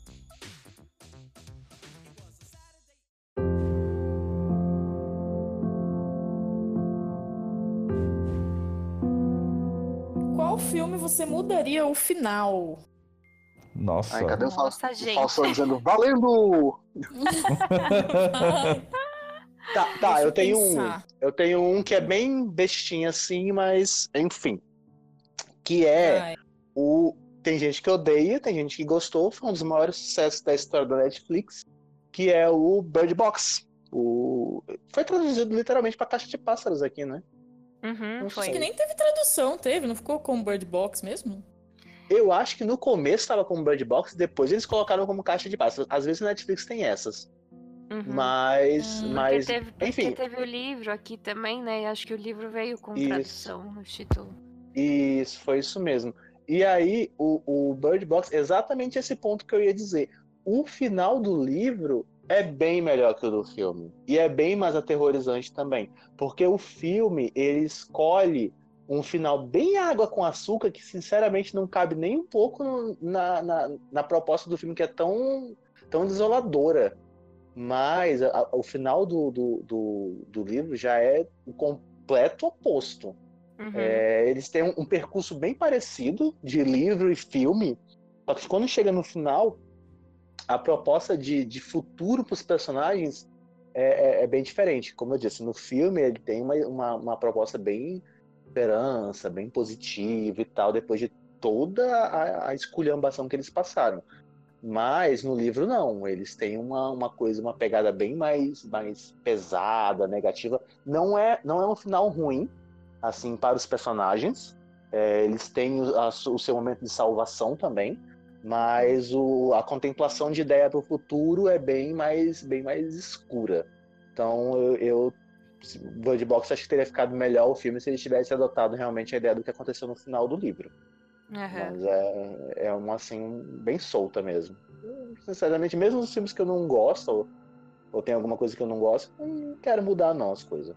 Qual filme você mudaria o final? Nossa. Aí, cadê o Nossa, Fal- o gente. Falsão dizendo valendo? Tá, tá, Deixa eu eu tenho um. pensar. Eu tenho um que é bem bestinha assim, mas enfim. Que é Ai, o. Tem gente que odeia, tem gente que gostou, foi um dos maiores sucessos da história da Netflix, que é o Bird Box. O... Foi traduzido literalmente pra Caixa de Pássaros aqui, né? Uhum, Não acho foi. que nem teve tradução, teve? Não ficou como Bird Box mesmo? Eu acho que no começo estava como Bird Box, depois eles colocaram como Caixa de Pássaros. Às vezes a Netflix tem essas. Uhum. Mas. Hum. mas Porque, teve, porque enfim, teve o livro aqui também, né? E acho que o livro veio com Isso. tradução no título. isso, foi isso mesmo. E aí, o, o Bird Box, exatamente esse ponto que eu ia dizer. O final do livro é bem melhor que o do filme. E é bem mais aterrorizante também. Porque o filme, ele escolhe um final bem água com açúcar, que sinceramente não cabe nem um pouco no- na, na, na proposta do filme, que é tão, tão desoladora. Mas a- a- o final do, do, do, do livro já é o completo oposto. Uhum. É, eles têm um, um percurso bem parecido de livro e filme, só que quando chega no final, a proposta de, de futuro para os personagens é, é- é bem diferente. Como eu disse, no filme ele tem uma, uma, uma proposta bem esperança, bem positiva e tal, depois de toda a, a esculhambação que eles passaram. Mas no livro não, eles têm uma, uma coisa, uma pegada bem mais, mais pesada, negativa. Não é, não é um final ruim, assim, para os personagens. É, eles têm o, a- o seu momento de salvação também, mas o, a contemplação de ideia para o futuro é bem mais, bem mais escura. Então eu, eu Bird Box acho que teria ficado melhor o filme se eles tivessem adotado realmente a ideia do que aconteceu no final do livro. Uhum. Mas é, é uma assim, bem solta mesmo. Eu, sinceramente, mesmo os filmes que eu não gosto, ou, ou tem alguma coisa que eu não gosto, eu não quero mudar não as coisas.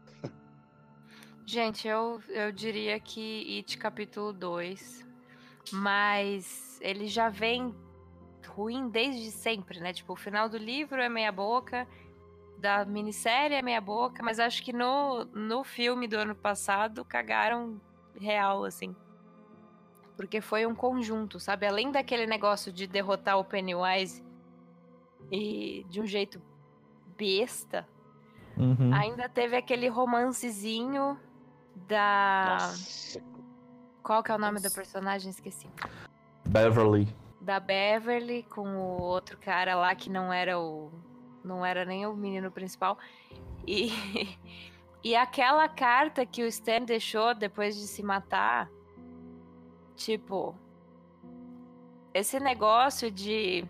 Gente, eu, eu diria que It capítulo dois, mas ele já vem ruim desde sempre, né? Tipo, o final do livro é meia boca, da minissérie é meia boca, mas acho que no, no filme do ano passado cagaram real, assim. Porque foi um conjunto, sabe? Além daquele negócio de derrotar o Pennywise e de um jeito besta, Uhum. ainda teve aquele romancezinho da... Nossa. Qual que é o nome da personagem? Esqueci. Beverly. Da Beverly com o outro cara lá que não era o... Não era nem o menino principal. E... e aquela carta que o Stan deixou depois de se matar... Tipo... Esse negócio de...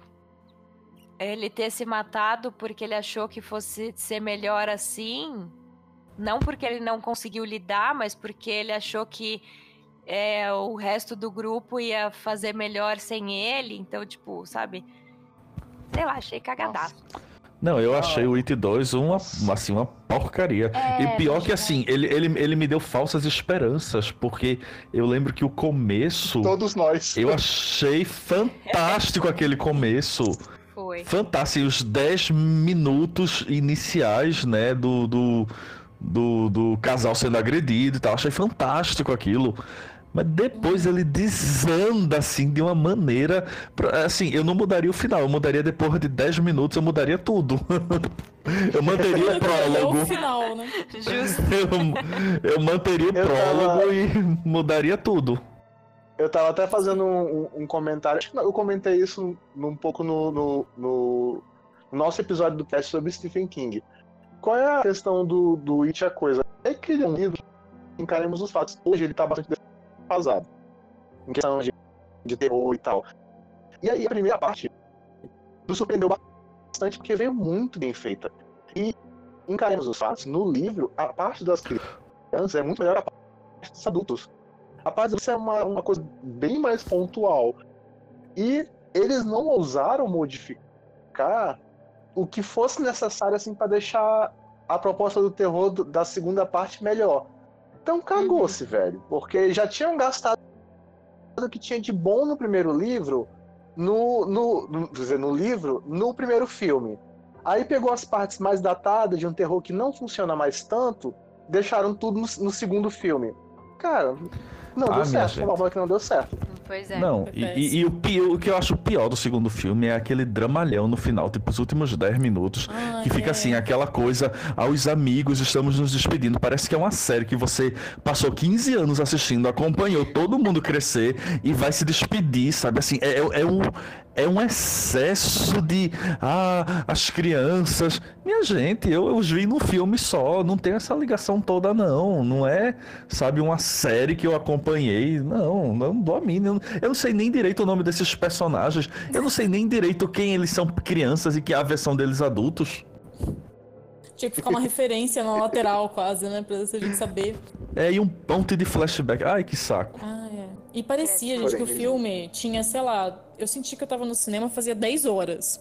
Ele ter se matado porque ele achou que fosse ser melhor assim... Não porque ele não conseguiu lidar, mas porque ele achou que é, o resto do grupo ia fazer melhor sem ele. Então, tipo, sabe? Sei lá, achei cagadaço. Não, eu achei o It dois uma, assim, uma porcaria. É, e pior que gente, assim, ele, ele, ele me deu falsas esperanças, porque eu lembro que o começo... Todos nós. Eu achei fantástico aquele começo. Foi. Fantástico. Os dez minutos iniciais, né, do... do... Do, do casal sendo agredido e tal, achei fantástico aquilo, mas depois ele desanda assim de uma maneira, pra, assim, eu não mudaria o final, eu mudaria depois de dez minutos, eu mudaria tudo. Eu manteria o prólogo. o final, né? Justo. Eu, eu manteria o Eu prólogo tava- e mudaria tudo. Eu tava até fazendo um, um- um comentário, acho que eu comentei isso um, um pouco no, no, no nosso episódio do cast sobre Stephen King. Qual é a questão do, do It a Coisa? É que ele é um livro que encaremos os fatos. Hoje ele tá bastante defasado. Em questão de, de terror e tal. E aí a primeira parte nos surpreendeu bastante porque veio muito bem feita. E encaremos os fatos, no livro, a parte das crianças é muito melhor que a parte dos adultos. A parte disso é uma, uma coisa bem mais pontual. E eles não ousaram modificar o que fosse necessário assim para deixar a proposta do terror do- da segunda parte melhor. Então cagou-se, velho, porque já tinham gastado o que tinha de bom no primeiro livro, no, no, no, quer dizer, no livro, no primeiro filme. Aí pegou as partes mais datadas de um terror que não funciona mais tanto, deixaram tudo no, no segundo filme. Cara, não Ah, deu minha certo, gente. foi uma que não deu certo. Pois é. Não, Foi e, e- péssimo. e o, pior, o que eu acho pior do segundo filme é aquele dramalhão no final, tipo, os últimos dez minutos, Ai, que fica é. assim, aquela coisa, aos amigos, estamos nos despedindo. Parece que é uma série que você passou quinze anos assistindo, acompanhou todo mundo crescer e vai se despedir, sabe? Assim, é, é, é um, é um excesso de, ah, as crianças. Minha gente, eu, eu os vi num filme só, não tem essa ligação toda, não. Não é, sabe, uma série que eu acompanhei. Não, não dou a mínima. Eu, eu não sei nem direito o nome desses personagens. Eu não sei nem direito quem eles são crianças e que é a versão deles adultos. Tinha que ficar uma referência na lateral quase, né? Pra a gente saber. É, e um ponto de flashback. Ai, que saco. Ah, é. E parecia, É, gente, que o porém. filme tinha, sei lá, eu senti que eu tava no cinema fazia dez horas.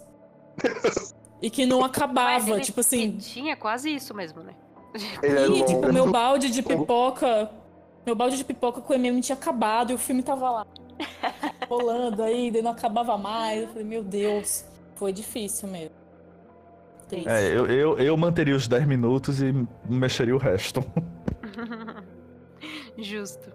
E que não Mas acabava, ele tipo assim. tinha quase isso mesmo, né? Ele é E, longo. tipo, meu balde de pipoca. Meu balde de pipoca com o M M tinha acabado e o filme tava lá. Rolando aí, daí não acabava mais. Eu falei, meu Deus. Foi difícil mesmo. Triste. É, eu, eu, eu manteria os dez minutos e mexeria o resto. Justo.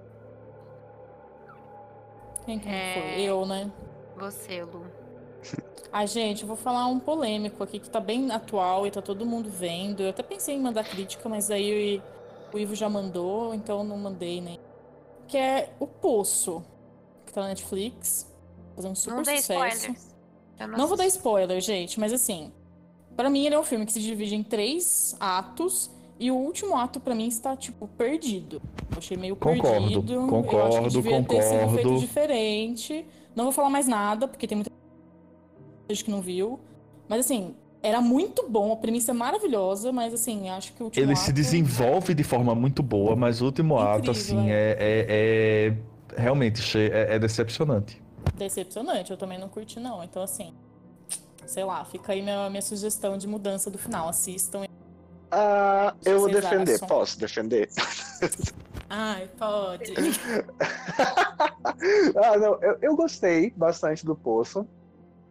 Quem que É. foi? Eu, né? Você, Lu. Ai, gente, eu vou falar um polêmico aqui que tá bem atual e tá todo mundo vendo. Eu até pensei em mandar crítica, mas aí o Ivo já mandou, então eu não mandei, né? Que é O Poço, que tá na Netflix, fazendo super Não dei sucesso. spoilers. Eu Não vou dar assisti. spoiler, gente, mas assim, pra mim ele é um filme que se divide em três atos e o último ato pra mim está tipo perdido. Eu achei meio Concordo, perdido. Eu acho que concordo, devia ter sido feito concordo. diferente. Não vou falar mais nada porque tem muita gente que não viu, mas assim, era muito bom, a premissa é maravilhosa, mas assim, acho que o último Ele ato se desenvolve de forma muito boa, mas o último ato, Incrível, assim, é. é, é, é realmente che- é, é decepcionante. decepcionante, eu também não curti não. Então assim, sei lá, fica aí minha, minha sugestão de mudança do final, assistam. Ah, eu vou Vocês defender. acham? Posso defender? Ai, pode. Ah, não, eu, eu gostei bastante do Poço.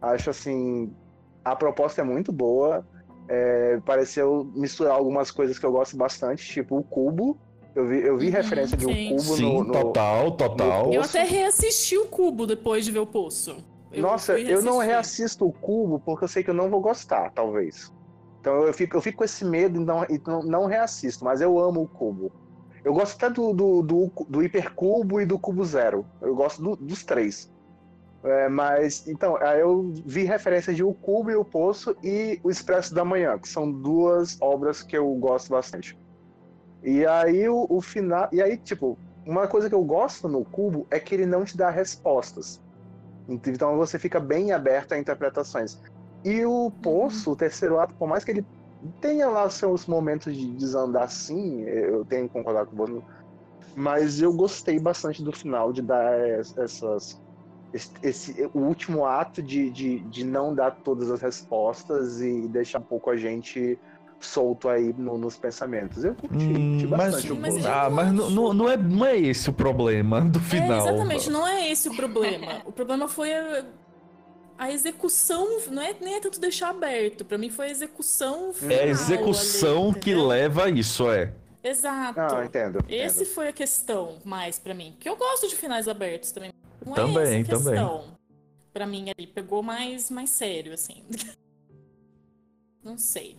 Acho assim, a proposta é muito boa. É, pareceu misturar algumas coisas que eu gosto bastante, tipo o Cubo. Eu vi, eu vi Uhum, referência de um sim. Cubo Sim, no, no... total, total. no Eu Poço. até reassisti o Cubo depois de ver o Poço. Eu Nossa, fui eu não reassistir. reassisto o Cubo porque eu sei que eu não vou gostar, talvez. Então eu fico, eu fico com esse medo e não, e não, não reassisto, mas eu amo o Cubo. Eu gosto até do, do, do, do Hipercubo e do Cubo Zero. Eu gosto do, dos três. É, mas, então, aí eu vi referência de O Cubo e o Poço e O Expresso da Manhã, que são duas obras que eu gosto bastante. E aí o, o final. E aí, tipo, uma coisa que eu gosto no Cubo é que ele não te dá respostas. Então você fica bem aberto a interpretações. E o Poço, o terceiro ato, por mais que ele tenha lá seus momentos de desandar, sim, eu tenho que concordar com você, mas eu gostei bastante do final, de dar essas. Esse, esse, o último ato de, de, de não dar todas as respostas e deixar um pouco a gente solto aí no, nos pensamentos. Eu curti, curti Hum, mas, bastante o mas Poço. eu ah, não mas não, acho. não, não é, não é esse o problema do final. É, exatamente, não é esse o problema. O problema foi a, a execução, não é nem é tanto deixar aberto. Pra mim foi a execução final. É a execução ali, que entendeu? leva a isso, é. Exato. Ah, entendo, entendo. Esse foi a questão mais pra mim. Porque eu gosto de finais abertos também. Não Também, é essa a também. questão. Pra mim ali pegou mais, mais sério, assim. Não sei.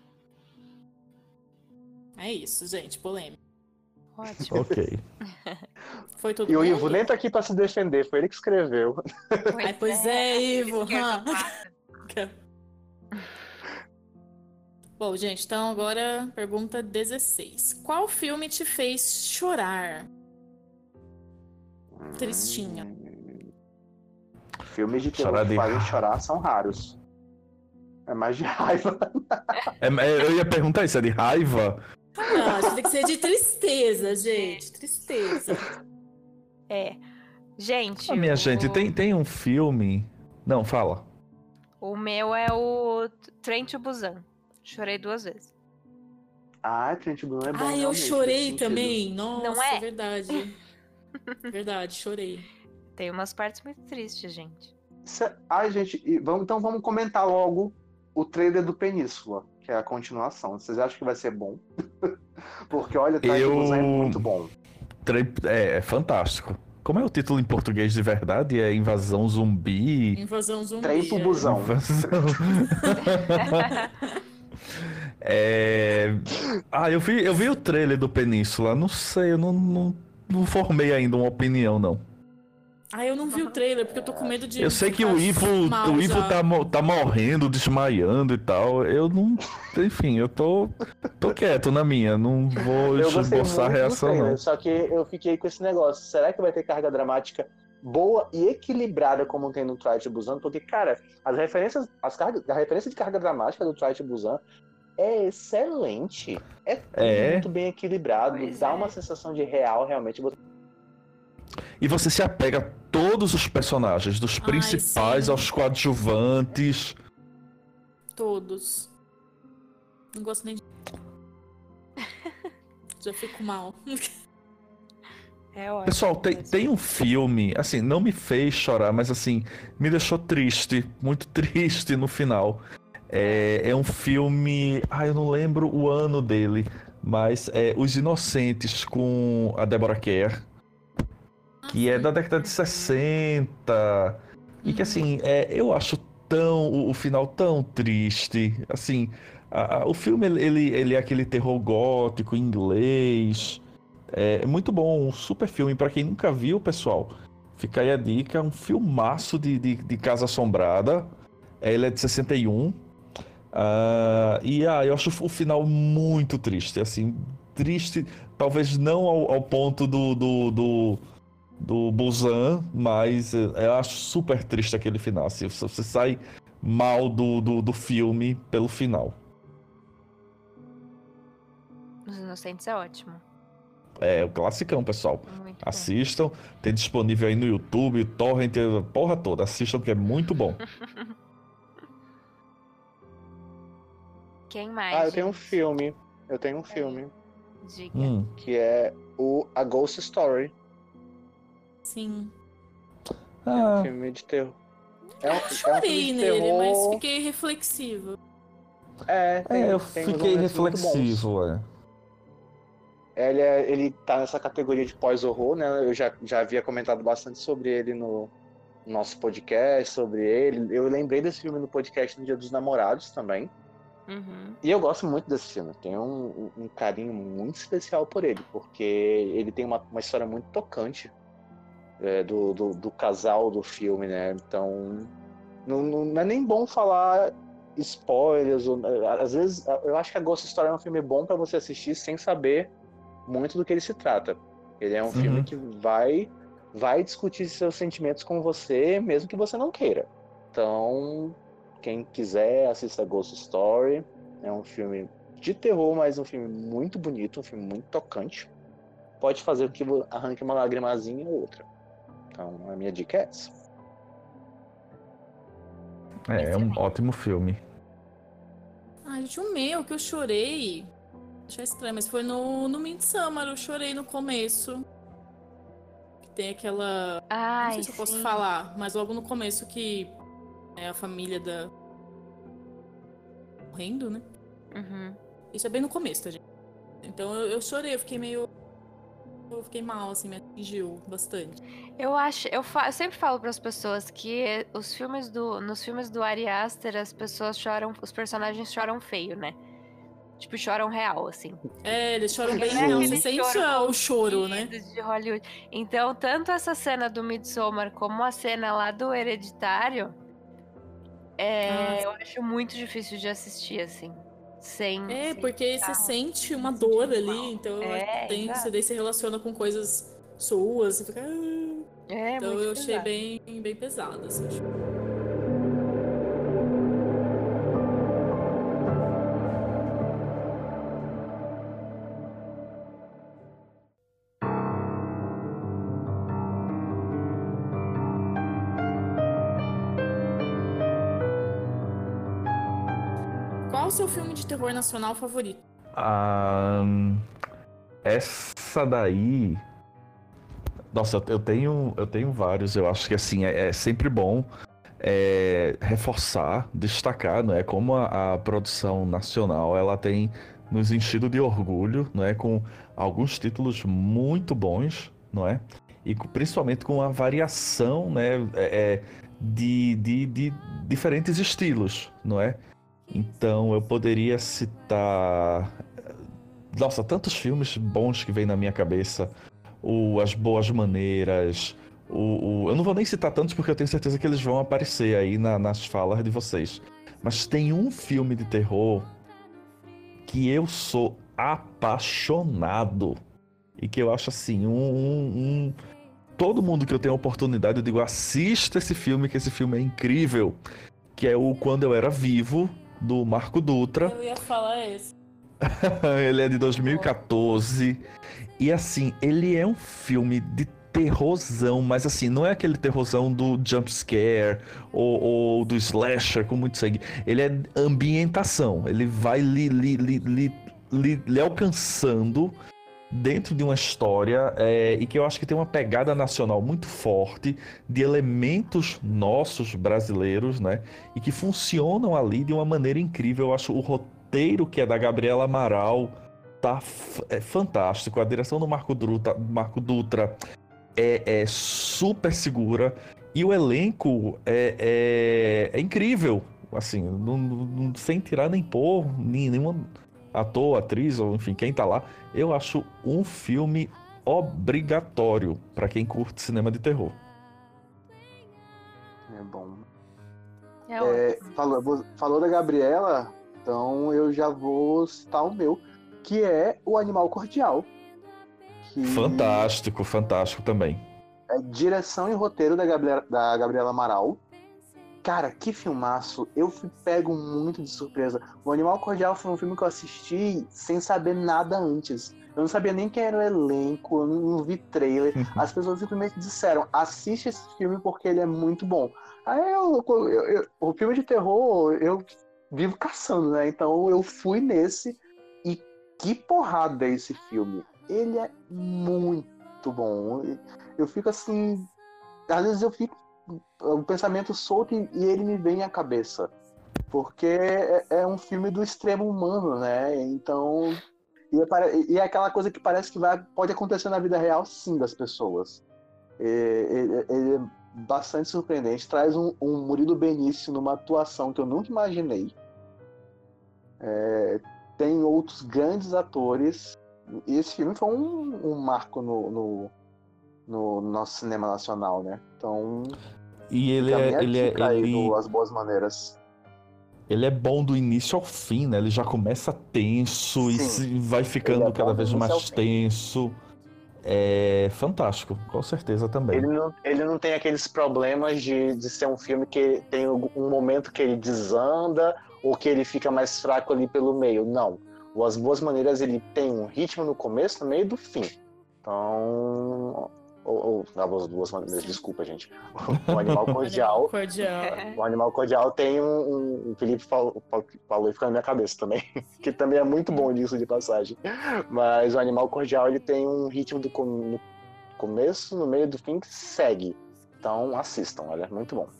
É isso, gente, polêmica. Ótimo. Ok. Foi todo E o mundo? Ivo nem tá aqui pra se defender, foi ele que escreveu. Ai, pois é, Ivo. Isso que eu hã? faço. Bom, gente, então agora pergunta dezesseis. Qual filme te fez chorar? Tristinha. Filmes de terror Chorar que de- fazem chorar são raros. É mais de raiva. É, é, eu ia perguntar isso, é de raiva? Não, acho que tem que ser de tristeza, gente. Tristeza. É. Gente, Ah, minha o... gente, tem, tem um filme... Não, fala. o meu é o Train to Busan. Chorei duas vezes. Ah, Trent Bruno é bom. Ai, eu realmente, chorei faz sentido. também. Nossa, Não é? verdade. Verdade, chorei. Tem umas partes muito tristes, gente. Cê- Ai, gente, e vamos, então vamos comentar logo o trailer do Península, que é a continuação. Vocês acham que vai ser bom? Porque, olha, Trent Eu- Bruno é muito bom. Tre- É, é fantástico. Como é o título em português de verdade? É Invasão Zumbi? Invasão zumbi. Trem pro é. busão. Invasão... é... Ah, eu vi, eu vi o trailer do Península. Não sei, eu não, não, não formei ainda uma opinião, não. Ah, eu não vi o trailer, porque eu tô com medo de. Eu sei que o ficar Ivo, mal o Ivo já. tá, mo- tá morrendo, desmaiando e tal. Eu não. Enfim, eu tô, tô quieto na minha. Não vou Eu gostei esboçar a muito do reação, trailer, não. só que eu fiquei com esse negócio. Será que vai ter carga dramática boa e equilibrada como tem no Train to Busan? Porque, cara, as referências, as cargas, a referência de carga dramática do Train to Busan é excelente. É, É. muito bem equilibrado, Pois dá é. uma sensação de real, realmente. E você se apega a todos os personagens, dos Ai, principais sim. aos coadjuvantes. Todos. Não gosto nem de. Já fico mal. É ótimo. Pessoal, tem, mesmo. tem um filme, assim, não me fez chorar, mas assim, me deixou triste, muito triste no final. É, é um filme. Ah, eu não lembro o ano dele, mas é Os Inocentes com a Deborah Kerr, que é da década de sessenta. E que assim, é, eu acho tão o, o final tão triste. Assim, a- a- o filme ele, ele, ele é aquele terror gótico inglês. É muito bom, um super filme pra quem nunca viu, pessoal. Fica aí a dica, um filmaço de, de, de Casa Assombrada. É, ele é de sessenta e um. Ah, e ah, eu acho o final muito triste, assim, triste, talvez não ao, ao ponto do, do, do, do Busan, mas eh, eu acho super triste aquele final, assim, você você sai mal do, do, do filme pelo final. Os Inocentes é ótimo. É o classicão, pessoal. Muito bom. Assistam, tem disponível aí no YouTube, Torrent, a porra toda, assistam que é muito bom. Quem mais? Ah, eu tenho um gente? filme. Eu tenho um filme. Diga. Hum. Que é o A Ghost Story. Sim. É um Ah, filme de terror. É um, Eu é um filme chorei de nele, terror. mas fiquei reflexiva. É, tem, É, eu tem uns fiquei momentos muito bons. reflexivo, é. Ele, é- ele tá nessa categoria de pós-horror, né? Eu já, já havia comentado bastante sobre ele no nosso podcast, sobre ele. Eu lembrei desse filme no podcast no Dia dos Namorados também. Uhum. E eu gosto muito desse filme. Tenho um, um carinho muito especial por ele, porque ele tem uma, uma história muito tocante é, do, do, do casal do filme, né? Então, não, não, não é nem bom falar spoilers. Ou, às vezes, eu acho que a Ghost Story é um filme bom pra você assistir sem saber muito do que ele se trata. Ele é um Uhum. filme que vai, vai discutir seus sentimentos com você, mesmo que você não queira. Então, quem quiser, assista Ghost Story. É um filme de terror, mas um filme muito bonito, um filme muito tocante. Pode fazer com que arranque uma lagrimazinha ou outra. Então, a minha dica é essa. É, é um ótimo filme. Ah, gente, o meu que eu chorei. Achei estranho, mas foi no, no Midsommar. Eu chorei no começo. Que tem aquela. Ai, Não sei se eu posso sim. falar, mas logo no começo que é a família da. Morrendo, né? Uhum. Isso é bem no começo, tá, gente? Então eu, eu chorei, eu fiquei meio. Eu fiquei mal, assim, me atingiu bastante. Eu acho, eu, fa- eu sempre falo para as pessoas que os filmes do, nos filmes do Ari Aster as pessoas choram, os personagens choram feio, né? Tipo, choram real, assim. É, eles choram bem Não é real. aquele Você sente choro o choro, né? construído de Hollywood. Então, tanto essa cena do Midsommar como a cena lá do Hereditário, é, Ah, eu acho muito difícil de assistir, assim. Sem. É, sem porque ficar- você sente uma se dor sentindo ali, mal. então eu É, acho que tem, exato. você daí se relaciona com coisas suas, você fica. "Ah". É, Então muito eu achei pesado. bem, bem pesado, assim. Qual o seu filme de terror nacional favorito? Ah, essa daí. Nossa, eu tenho, eu tenho vários. Eu acho que assim é, é sempre bom é, reforçar, destacar, não é? Como a, a produção nacional ela tem nos enchido de orgulho, não é? Com alguns títulos muito bons, não é? E com- principalmente com a variação, né? é, é, de, de, de diferentes estilos, não é? Então eu poderia citar, nossa, tantos filmes bons que vem na minha cabeça. O As Boas Maneiras. O, o- Eu não vou nem citar tantos porque eu tenho certeza que eles vão aparecer aí na- nas falas de vocês. Mas tem um filme de terror que eu sou apaixonado. E que eu acho assim, um, um- um- todo mundo que eu tenho a oportunidade, eu digo, assista esse filme, que esse filme é incrível. Que é o Quando Eu Era Vivo, do Marco Dutra. Eu ia falar esse. Ele é de dois mil e quatorze. E assim, ele é um filme de terrorzão, mas assim, não é aquele terrorzão do jump scare ou, ou do slasher com muito sangue. Ele é ambientação. Ele vai lhe, lhe, lhe, lhe, lhe, lhe alcançando dentro de uma história é, e que eu acho que tem uma pegada nacional muito forte de elementos nossos brasileiros, né? E que funcionam ali de uma maneira incrível. Eu acho o roteiro que é da Gabriela Amaral tá f- é fantástico. A direção do Marco Dutra, Marco Dutra é, é super segura e o elenco é, é, é incrível. Assim, não, não- sem tirar nem pôr nem, nenhuma ator, atriz, ou enfim, quem tá lá. Eu acho um filme obrigatório pra quem curte cinema de terror. É bom. É É, falou, falou da Gabriela, então eu já vou citar o meu, que é O Animal Cordial. Que Fantástico, fantástico também. é direção e roteiro da Gabriela, da Gabriela Amaral. Cara, que filmaço. Eu fui pego muito de surpresa. O Animal Cordial foi um filme que eu assisti sem saber nada antes. Eu não sabia nem quem era o elenco, eu não, não vi trailer. As pessoas simplesmente disseram, assiste esse filme porque ele é muito bom. Aí eu, eu- eu- o filme de terror, eu vivo caçando, né? Então eu fui nesse e que porrada é esse filme. Ele é muito bom. Eu fico assim... Às vezes eu fico o pensamento solto e, e ele me vem à cabeça. Porque é, é um filme do extremo humano, né? Então. E é, pare- e é aquela coisa que parece que vai, pode acontecer na vida real, sim, das pessoas. E- Ele, ele é bastante surpreendente. Traz um, um Murilo Benício numa atuação que eu nunca imaginei. É, tem outros grandes atores. E esse filme foi um, um marco no, no, no nosso cinema nacional, né? Então, E ele fica a é, minha ele, é, dica aí ele, do As Boas Maneiras. ele é bom do início ao fim, né? Ele já começa tenso e Sim. se vai ficando Ele é cada bom do vez início ao mais fim. tenso. É fantástico, com certeza também. Ele não, ele não tem aqueles problemas de, de ser um filme que tem um momento que ele desanda ou que ele fica mais fraco ali pelo meio. Não. O As Boas Maneiras, ele tem um ritmo no começo, no meio e do fim. Então... Ou, ou, As Boas Maneiras, desculpa, gente. O Animal Cordial... Cordial. O Animal Cordial tem um... um o Felipe falou, falou e ficou na minha cabeça também. Que também é muito bom disso de passagem. Mas o Animal Cordial, ele tem um ritmo do com- no começo, no meio do fim que segue. Então assistam, olha, muito bom.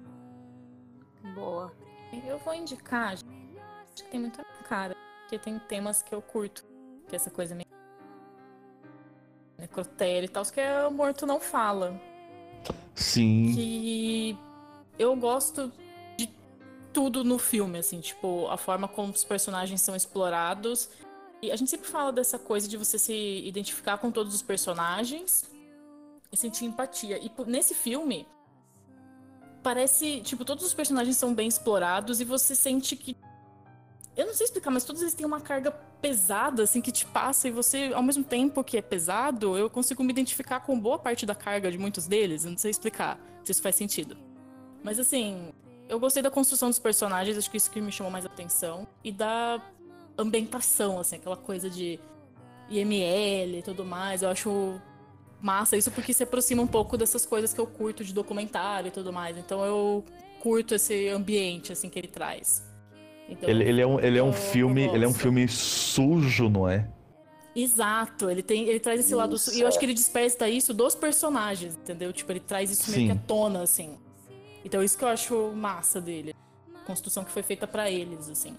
Boa. Eu vou indicar, acho que tem muita cara, porque tem temas que eu curto, que é essa coisa meio necrotério e tal, que é o Morto Não Fala. Sim. Que eu gosto de tudo no filme, assim, tipo, a forma como os personagens são explorados. E a gente sempre fala dessa coisa de você se identificar com todos os personagens e sentir empatia. E por- nesse filme, parece, tipo, todos os personagens são bem explorados e você sente que... Eu não sei explicar, mas todos eles têm uma carga pesada, assim, que te passa e você, ao mesmo tempo que é pesado, eu consigo me identificar com boa parte da carga de muitos deles. Eu não sei explicar se isso faz sentido. Mas, assim, eu gostei da construção dos personagens, acho que isso que me chamou mais atenção. E da ambientação, assim, aquela coisa de I M L e tudo mais. Eu acho massa isso porque se aproxima um pouco dessas coisas que eu curto de documentário e tudo mais. Então eu curto esse ambiente, assim, que ele traz. Então, Ele, ele é um, ele é um eu- filme, eu ele é um gosto. filme sujo, não é? Exato, ele tem, ele traz esse lado Isso, su- e eu acho é. que ele desperta isso dos personagens, entendeu? Tipo, ele traz isso meio Sim. que à tona, assim. Então isso que eu acho massa dele, a construção que foi feita pra eles, assim.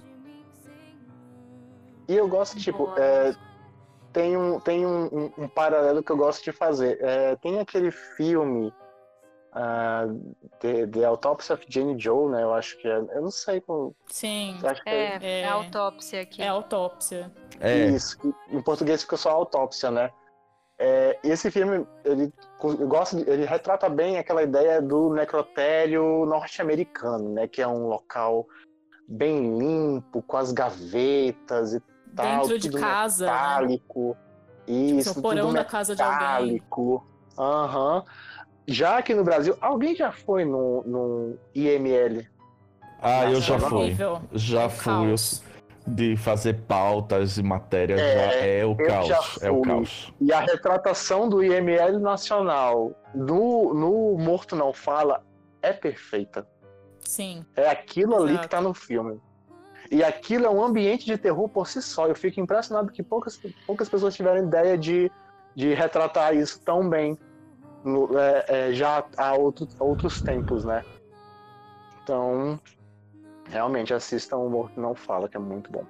E eu gosto, tipo, Boa. é, tem, um, tem um, um- um paralelo que eu gosto de fazer. É, tem aquele filme ah, The, The Autopsy of Jane Joe, né? Eu acho que é. Eu não sei como. Sim, Eu acho que é, É, é, É. autópsia aqui. é autópsia. É, isso. Em português fica só autópsia, né? É, esse filme, ele, eu gosto de- ele retrata bem aquela ideia do necrotério norte-americano, né? Que é um local bem limpo, com as gavetas e tal, Dentro de tudo casa, né? metálico. Tipo, Isso, assim, o porão tudo da casa de alguém. metálico. Aham. Já aqui no Brasil, alguém já foi no, no I M L? ah, eu Nossa, já é fui. horrível. Já É fui. caos. Eu- de fazer pautas e matérias É, já é o eu caos. já É o fui. caos. E a retratação do I M L nacional no, no Morto Não Fala é perfeita. Sim. É aquilo ali Exato. que tá no filme. E aquilo é um ambiente de terror por si só. Eu fico impressionado que poucas, poucas pessoas tiveram ideia de, de retratar isso tão bem no- é, é, já há outro, outros tempos, né? Então, realmente, assistam O Morto Não Fala, que é muito bom.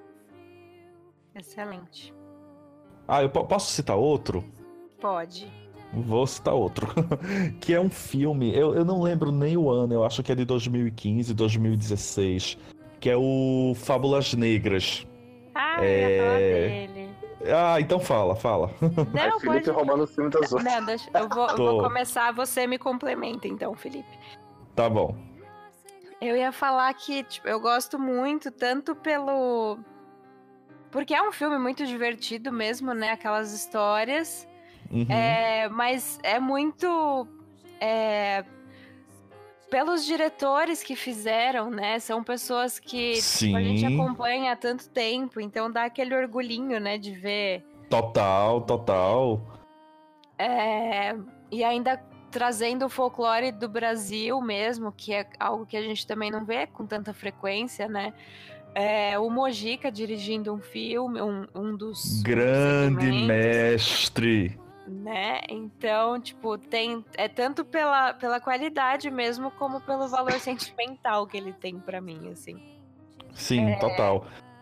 Excelente. Ah, eu po- posso citar outro? Pode. Vou citar outro. Que é um filme, eu, eu não lembro nem o ano, eu acho que é de dois mil e quinze, dois mil e dezesseis. Que é o Fábulas Negras. Ah, eu ia falar É. dele. Ah, então fala, fala. Aí Não, Felipe pode... roubando o filme das outras. Não, deixa... eu, vou, eu Tô. vou começar, você me complementa então, Felipe. Tá bom. Eu ia falar que tipo, eu gosto muito, tanto pelo... Porque é um filme muito divertido mesmo, né? Aquelas histórias. Uhum. É, mas é muito... é, pelos diretores que fizeram, né? São pessoas que tipo, a gente Sim. acompanha há tanto tempo. Então dá aquele orgulhinho, né? De ver... Total, total. É, e ainda trazendo o folclore do Brasil mesmo, que é algo que a gente também não vê com tanta frequência, né? É, o Mojica dirigindo um filme, um, um dos Grande segmentos. mestre. né? Então, tipo, tem é tanto pela, pela qualidade mesmo, como pelo valor sentimental que ele tem pra mim, assim. Sim, total.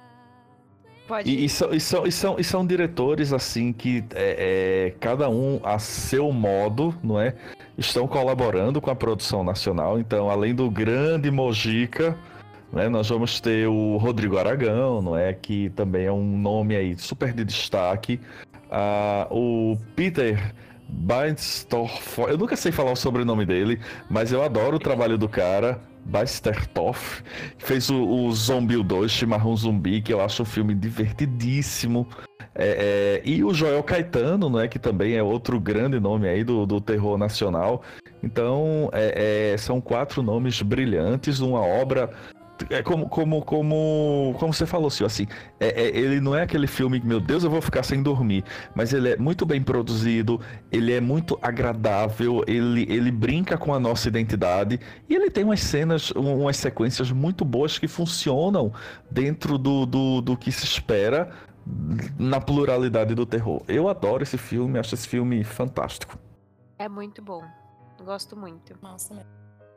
Pode E, ir. e são, e, são, e, são, e são diretores, assim, que é, é, cada um a seu modo, não é? Estão colaborando com a produção nacional. Então, além do grande Mojica, né, nós vamos ter o Rodrigo Aragão, não é? Que também é um nome aí super de destaque. Ah, o Peter Beinstorff, eu nunca sei falar o sobrenome dele, mas eu adoro o trabalho do cara. Beinstorff, que fez o, o Zombi dois, Chimarrão Zumbi, que eu acho um filme divertidíssimo. É, é, e o Joel Caetano, né, que também é outro grande nome aí do, do terror nacional. Então, é, é, são quatro nomes brilhantes, uma obra. É como, como, como, como você falou, Sil, assim, é, é, ele não é aquele filme que, meu Deus, eu vou ficar sem dormir, mas ele é muito bem produzido, ele é muito agradável, ele, ele brinca com a nossa identidade e ele tem umas cenas, um- umas sequências muito boas que funcionam dentro do, do, do que se espera na pluralidade do terror. Eu adoro esse filme, acho esse filme fantástico. É muito bom. Gosto muito. Massa mesmo.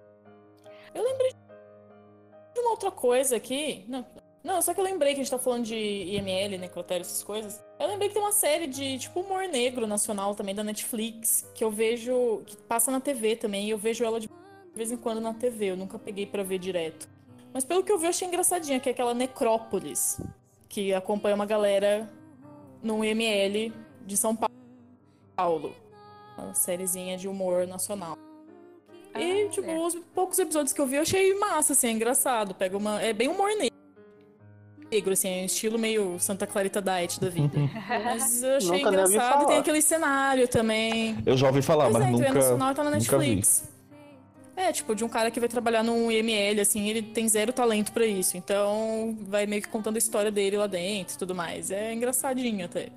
Eu lembrei de uma outra coisa aqui. Não, não, só que eu lembrei que a gente tá falando de I M L, necrotério, essas coisas. Eu lembrei que tem uma série de, tipo, humor negro nacional também, da Netflix, que eu vejo, que passa na T V também, e eu vejo ela de vez em quando na T V, eu nunca peguei pra ver direto. Mas pelo que eu vi, eu achei engraçadinha, que é aquela Necrópolis, que acompanha uma galera no I M L de São Paulo. Uma sériezinha de humor nacional. E, Ah, tipo, é. os poucos episódios que eu vi, eu achei massa, assim, é engraçado. Pega uma... É bem humor ne- negro, assim, é um estilo meio Santa Clarita Diet da vida. Mas eu achei Nunca nem ouvi engraçado. E tem falar. aquele cenário também. Eu já ouvi falar, Pois mas é, então é nunca, nacional e tá na nunca vi. Netflix. É, tipo, de um cara que vai trabalhar num I M L, assim, ele tem zero talento pra isso. Então, vai meio que contando a história dele lá dentro e tudo mais. É engraçadinho até.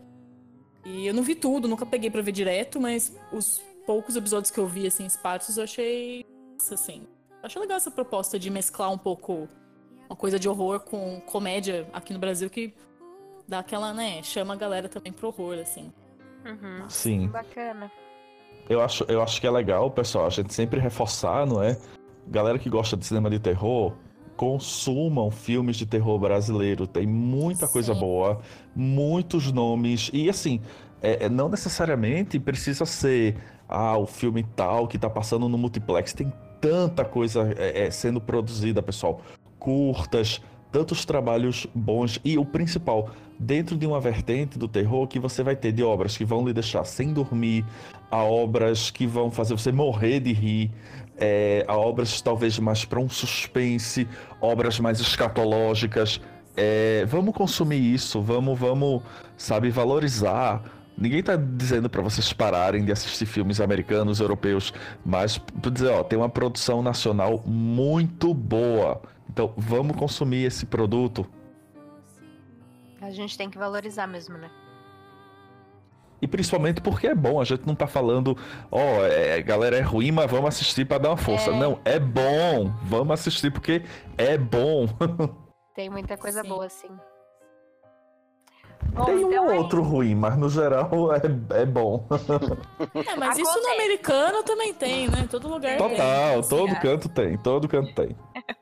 E eu não vi tudo, nunca peguei pra ver direto, mas os poucos episódios que eu vi, assim, esparsos, eu achei... Nossa, assim... Acho legal essa proposta de mesclar um pouco uma coisa de horror com comédia aqui no Brasil, que dá aquela, né, chama a galera também pro horror, assim. Uhum. Sim. Bacana. Eu acho, eu acho que é legal, pessoal, a gente sempre reforçar, não é? Galera que gosta de cinema de terror, consumam filmes de terror brasileiro. Tem muita coisa Sim. boa, muitos nomes. E assim, é, é, não necessariamente precisa ser ah, o filme tal que tá passando no multiplex. Tem tanta coisa é, é, sendo produzida, pessoal. Curtas, tantos trabalhos bons. E o principal, dentro de uma vertente do terror que você vai ter de obras que vão lhe deixar sem dormir, a obras que vão fazer você morrer de rir, é, a obras talvez mais para um suspense, obras mais escatológicas. É, vamos consumir isso, vamos, vamos, sabe, valorizar. Ninguém tá dizendo para vocês pararem de assistir filmes americanos, europeus, mas pra dizer, ó, tem uma produção nacional muito boa. Então, vamos consumir esse produto. A gente tem que valorizar mesmo, né? E principalmente porque é bom, a gente não tá falando, ó, é, galera, é ruim, mas vamos assistir pra dar uma força. É. Não, é bom, vamos assistir porque é bom. Tem muita coisa Sim. boa, sim. Bom, Tem um então ou é outro ruim, mas no geral é, é bom. É, mas isso no Acontece. americano também tem, né? Todo lugar tem. Total, todo é. canto tem, todo canto tem.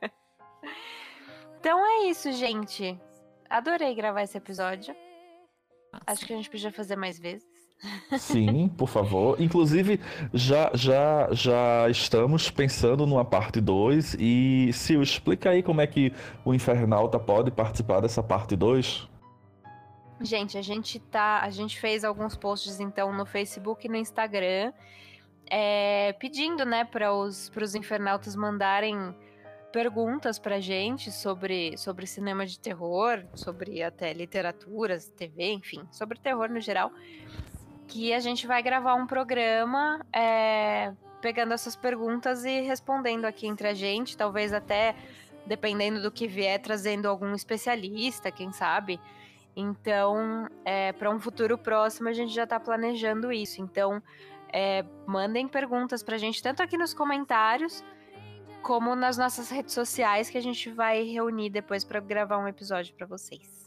Então é isso, gente. Adorei gravar esse episódio. Acho que a gente podia fazer mais vezes. Sim, por favor. Inclusive, já, já, já estamos pensando numa parte dois. E, Sil, explica aí como é que o Infernalta pode participar dessa parte dois. Gente, a gente tá. A gente fez alguns posts então no Facebook e no Instagram. é, pedindo, né, para os pros infernautas mandarem perguntas pra gente sobre, sobre cinema de terror, sobre até literaturas, T V, enfim, sobre terror no geral. Que a gente vai gravar um programa é, pegando essas perguntas e respondendo aqui entre a gente, talvez até, dependendo do que vier, trazendo algum especialista, quem sabe. Então, é, para um futuro próximo, a gente já está planejando isso. Então, é, mandem perguntas pra gente, tanto aqui nos comentários, como nas nossas redes sociais, que a gente vai reunir depois para gravar um episódio para vocês.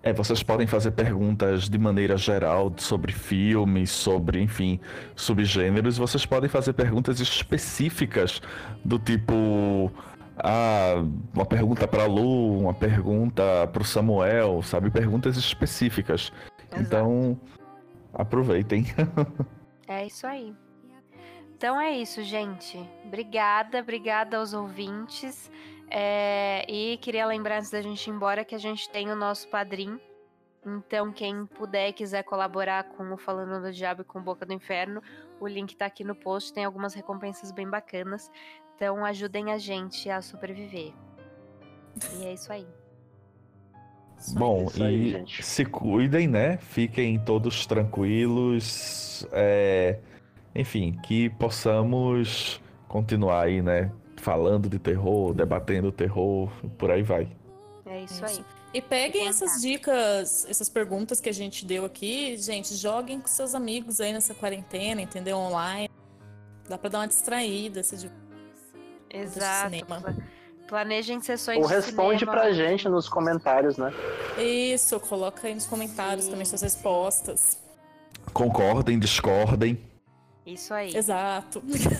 É, vocês podem fazer perguntas de maneira geral sobre filmes, sobre, enfim, subgêneros. Vocês podem fazer perguntas específicas do tipo, ah, uma pergunta para Lu, uma pergunta para o Samuel, sabe? Perguntas específicas. Exato. Então, aproveitem. É isso aí. Então é isso, gente. Obrigada, obrigada aos ouvintes. É, e queria lembrar antes da gente ir embora que a gente tem o nosso Padrim. Então, quem puder e quiser colaborar com o Falando do Diabo e com o Boca do Inferno, o link tá aqui no post. Tem algumas recompensas bem bacanas. Então, ajudem a gente a sobreviver. E é isso aí. Bom, isso aí, e gente. se cuidem, né? Fiquem todos tranquilos. É, Enfim, que possamos continuar aí, né? Falando de terror, debatendo terror, por aí vai. É isso, Isso. aí. E peguem Fiquem essas dicas, essas perguntas que a gente deu aqui, gente, joguem com seus amigos aí nessa quarentena, entendeu? Online. Dá pra dar uma distraída, se div- Exato. cinema. Pla- Planejem sessões Ou de responde cinema. pra gente nos comentários, né? Isso, coloca aí nos comentários Sim, também suas sim. respostas. Concordem, discordem. Isso aí. Exato.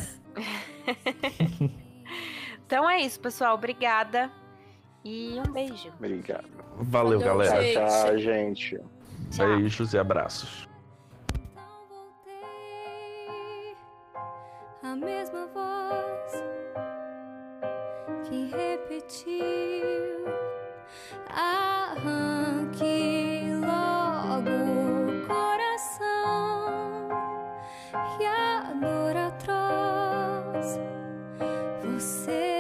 Então é isso, pessoal. Obrigada. E um beijo. Obrigado. Valeu, Valeu, galera. gente. Tchau, tchau, gente. Tchau. Beijos e abraços. Então voltei, a mesma voz que repetiu: arranque logo o coração e a dor atroz você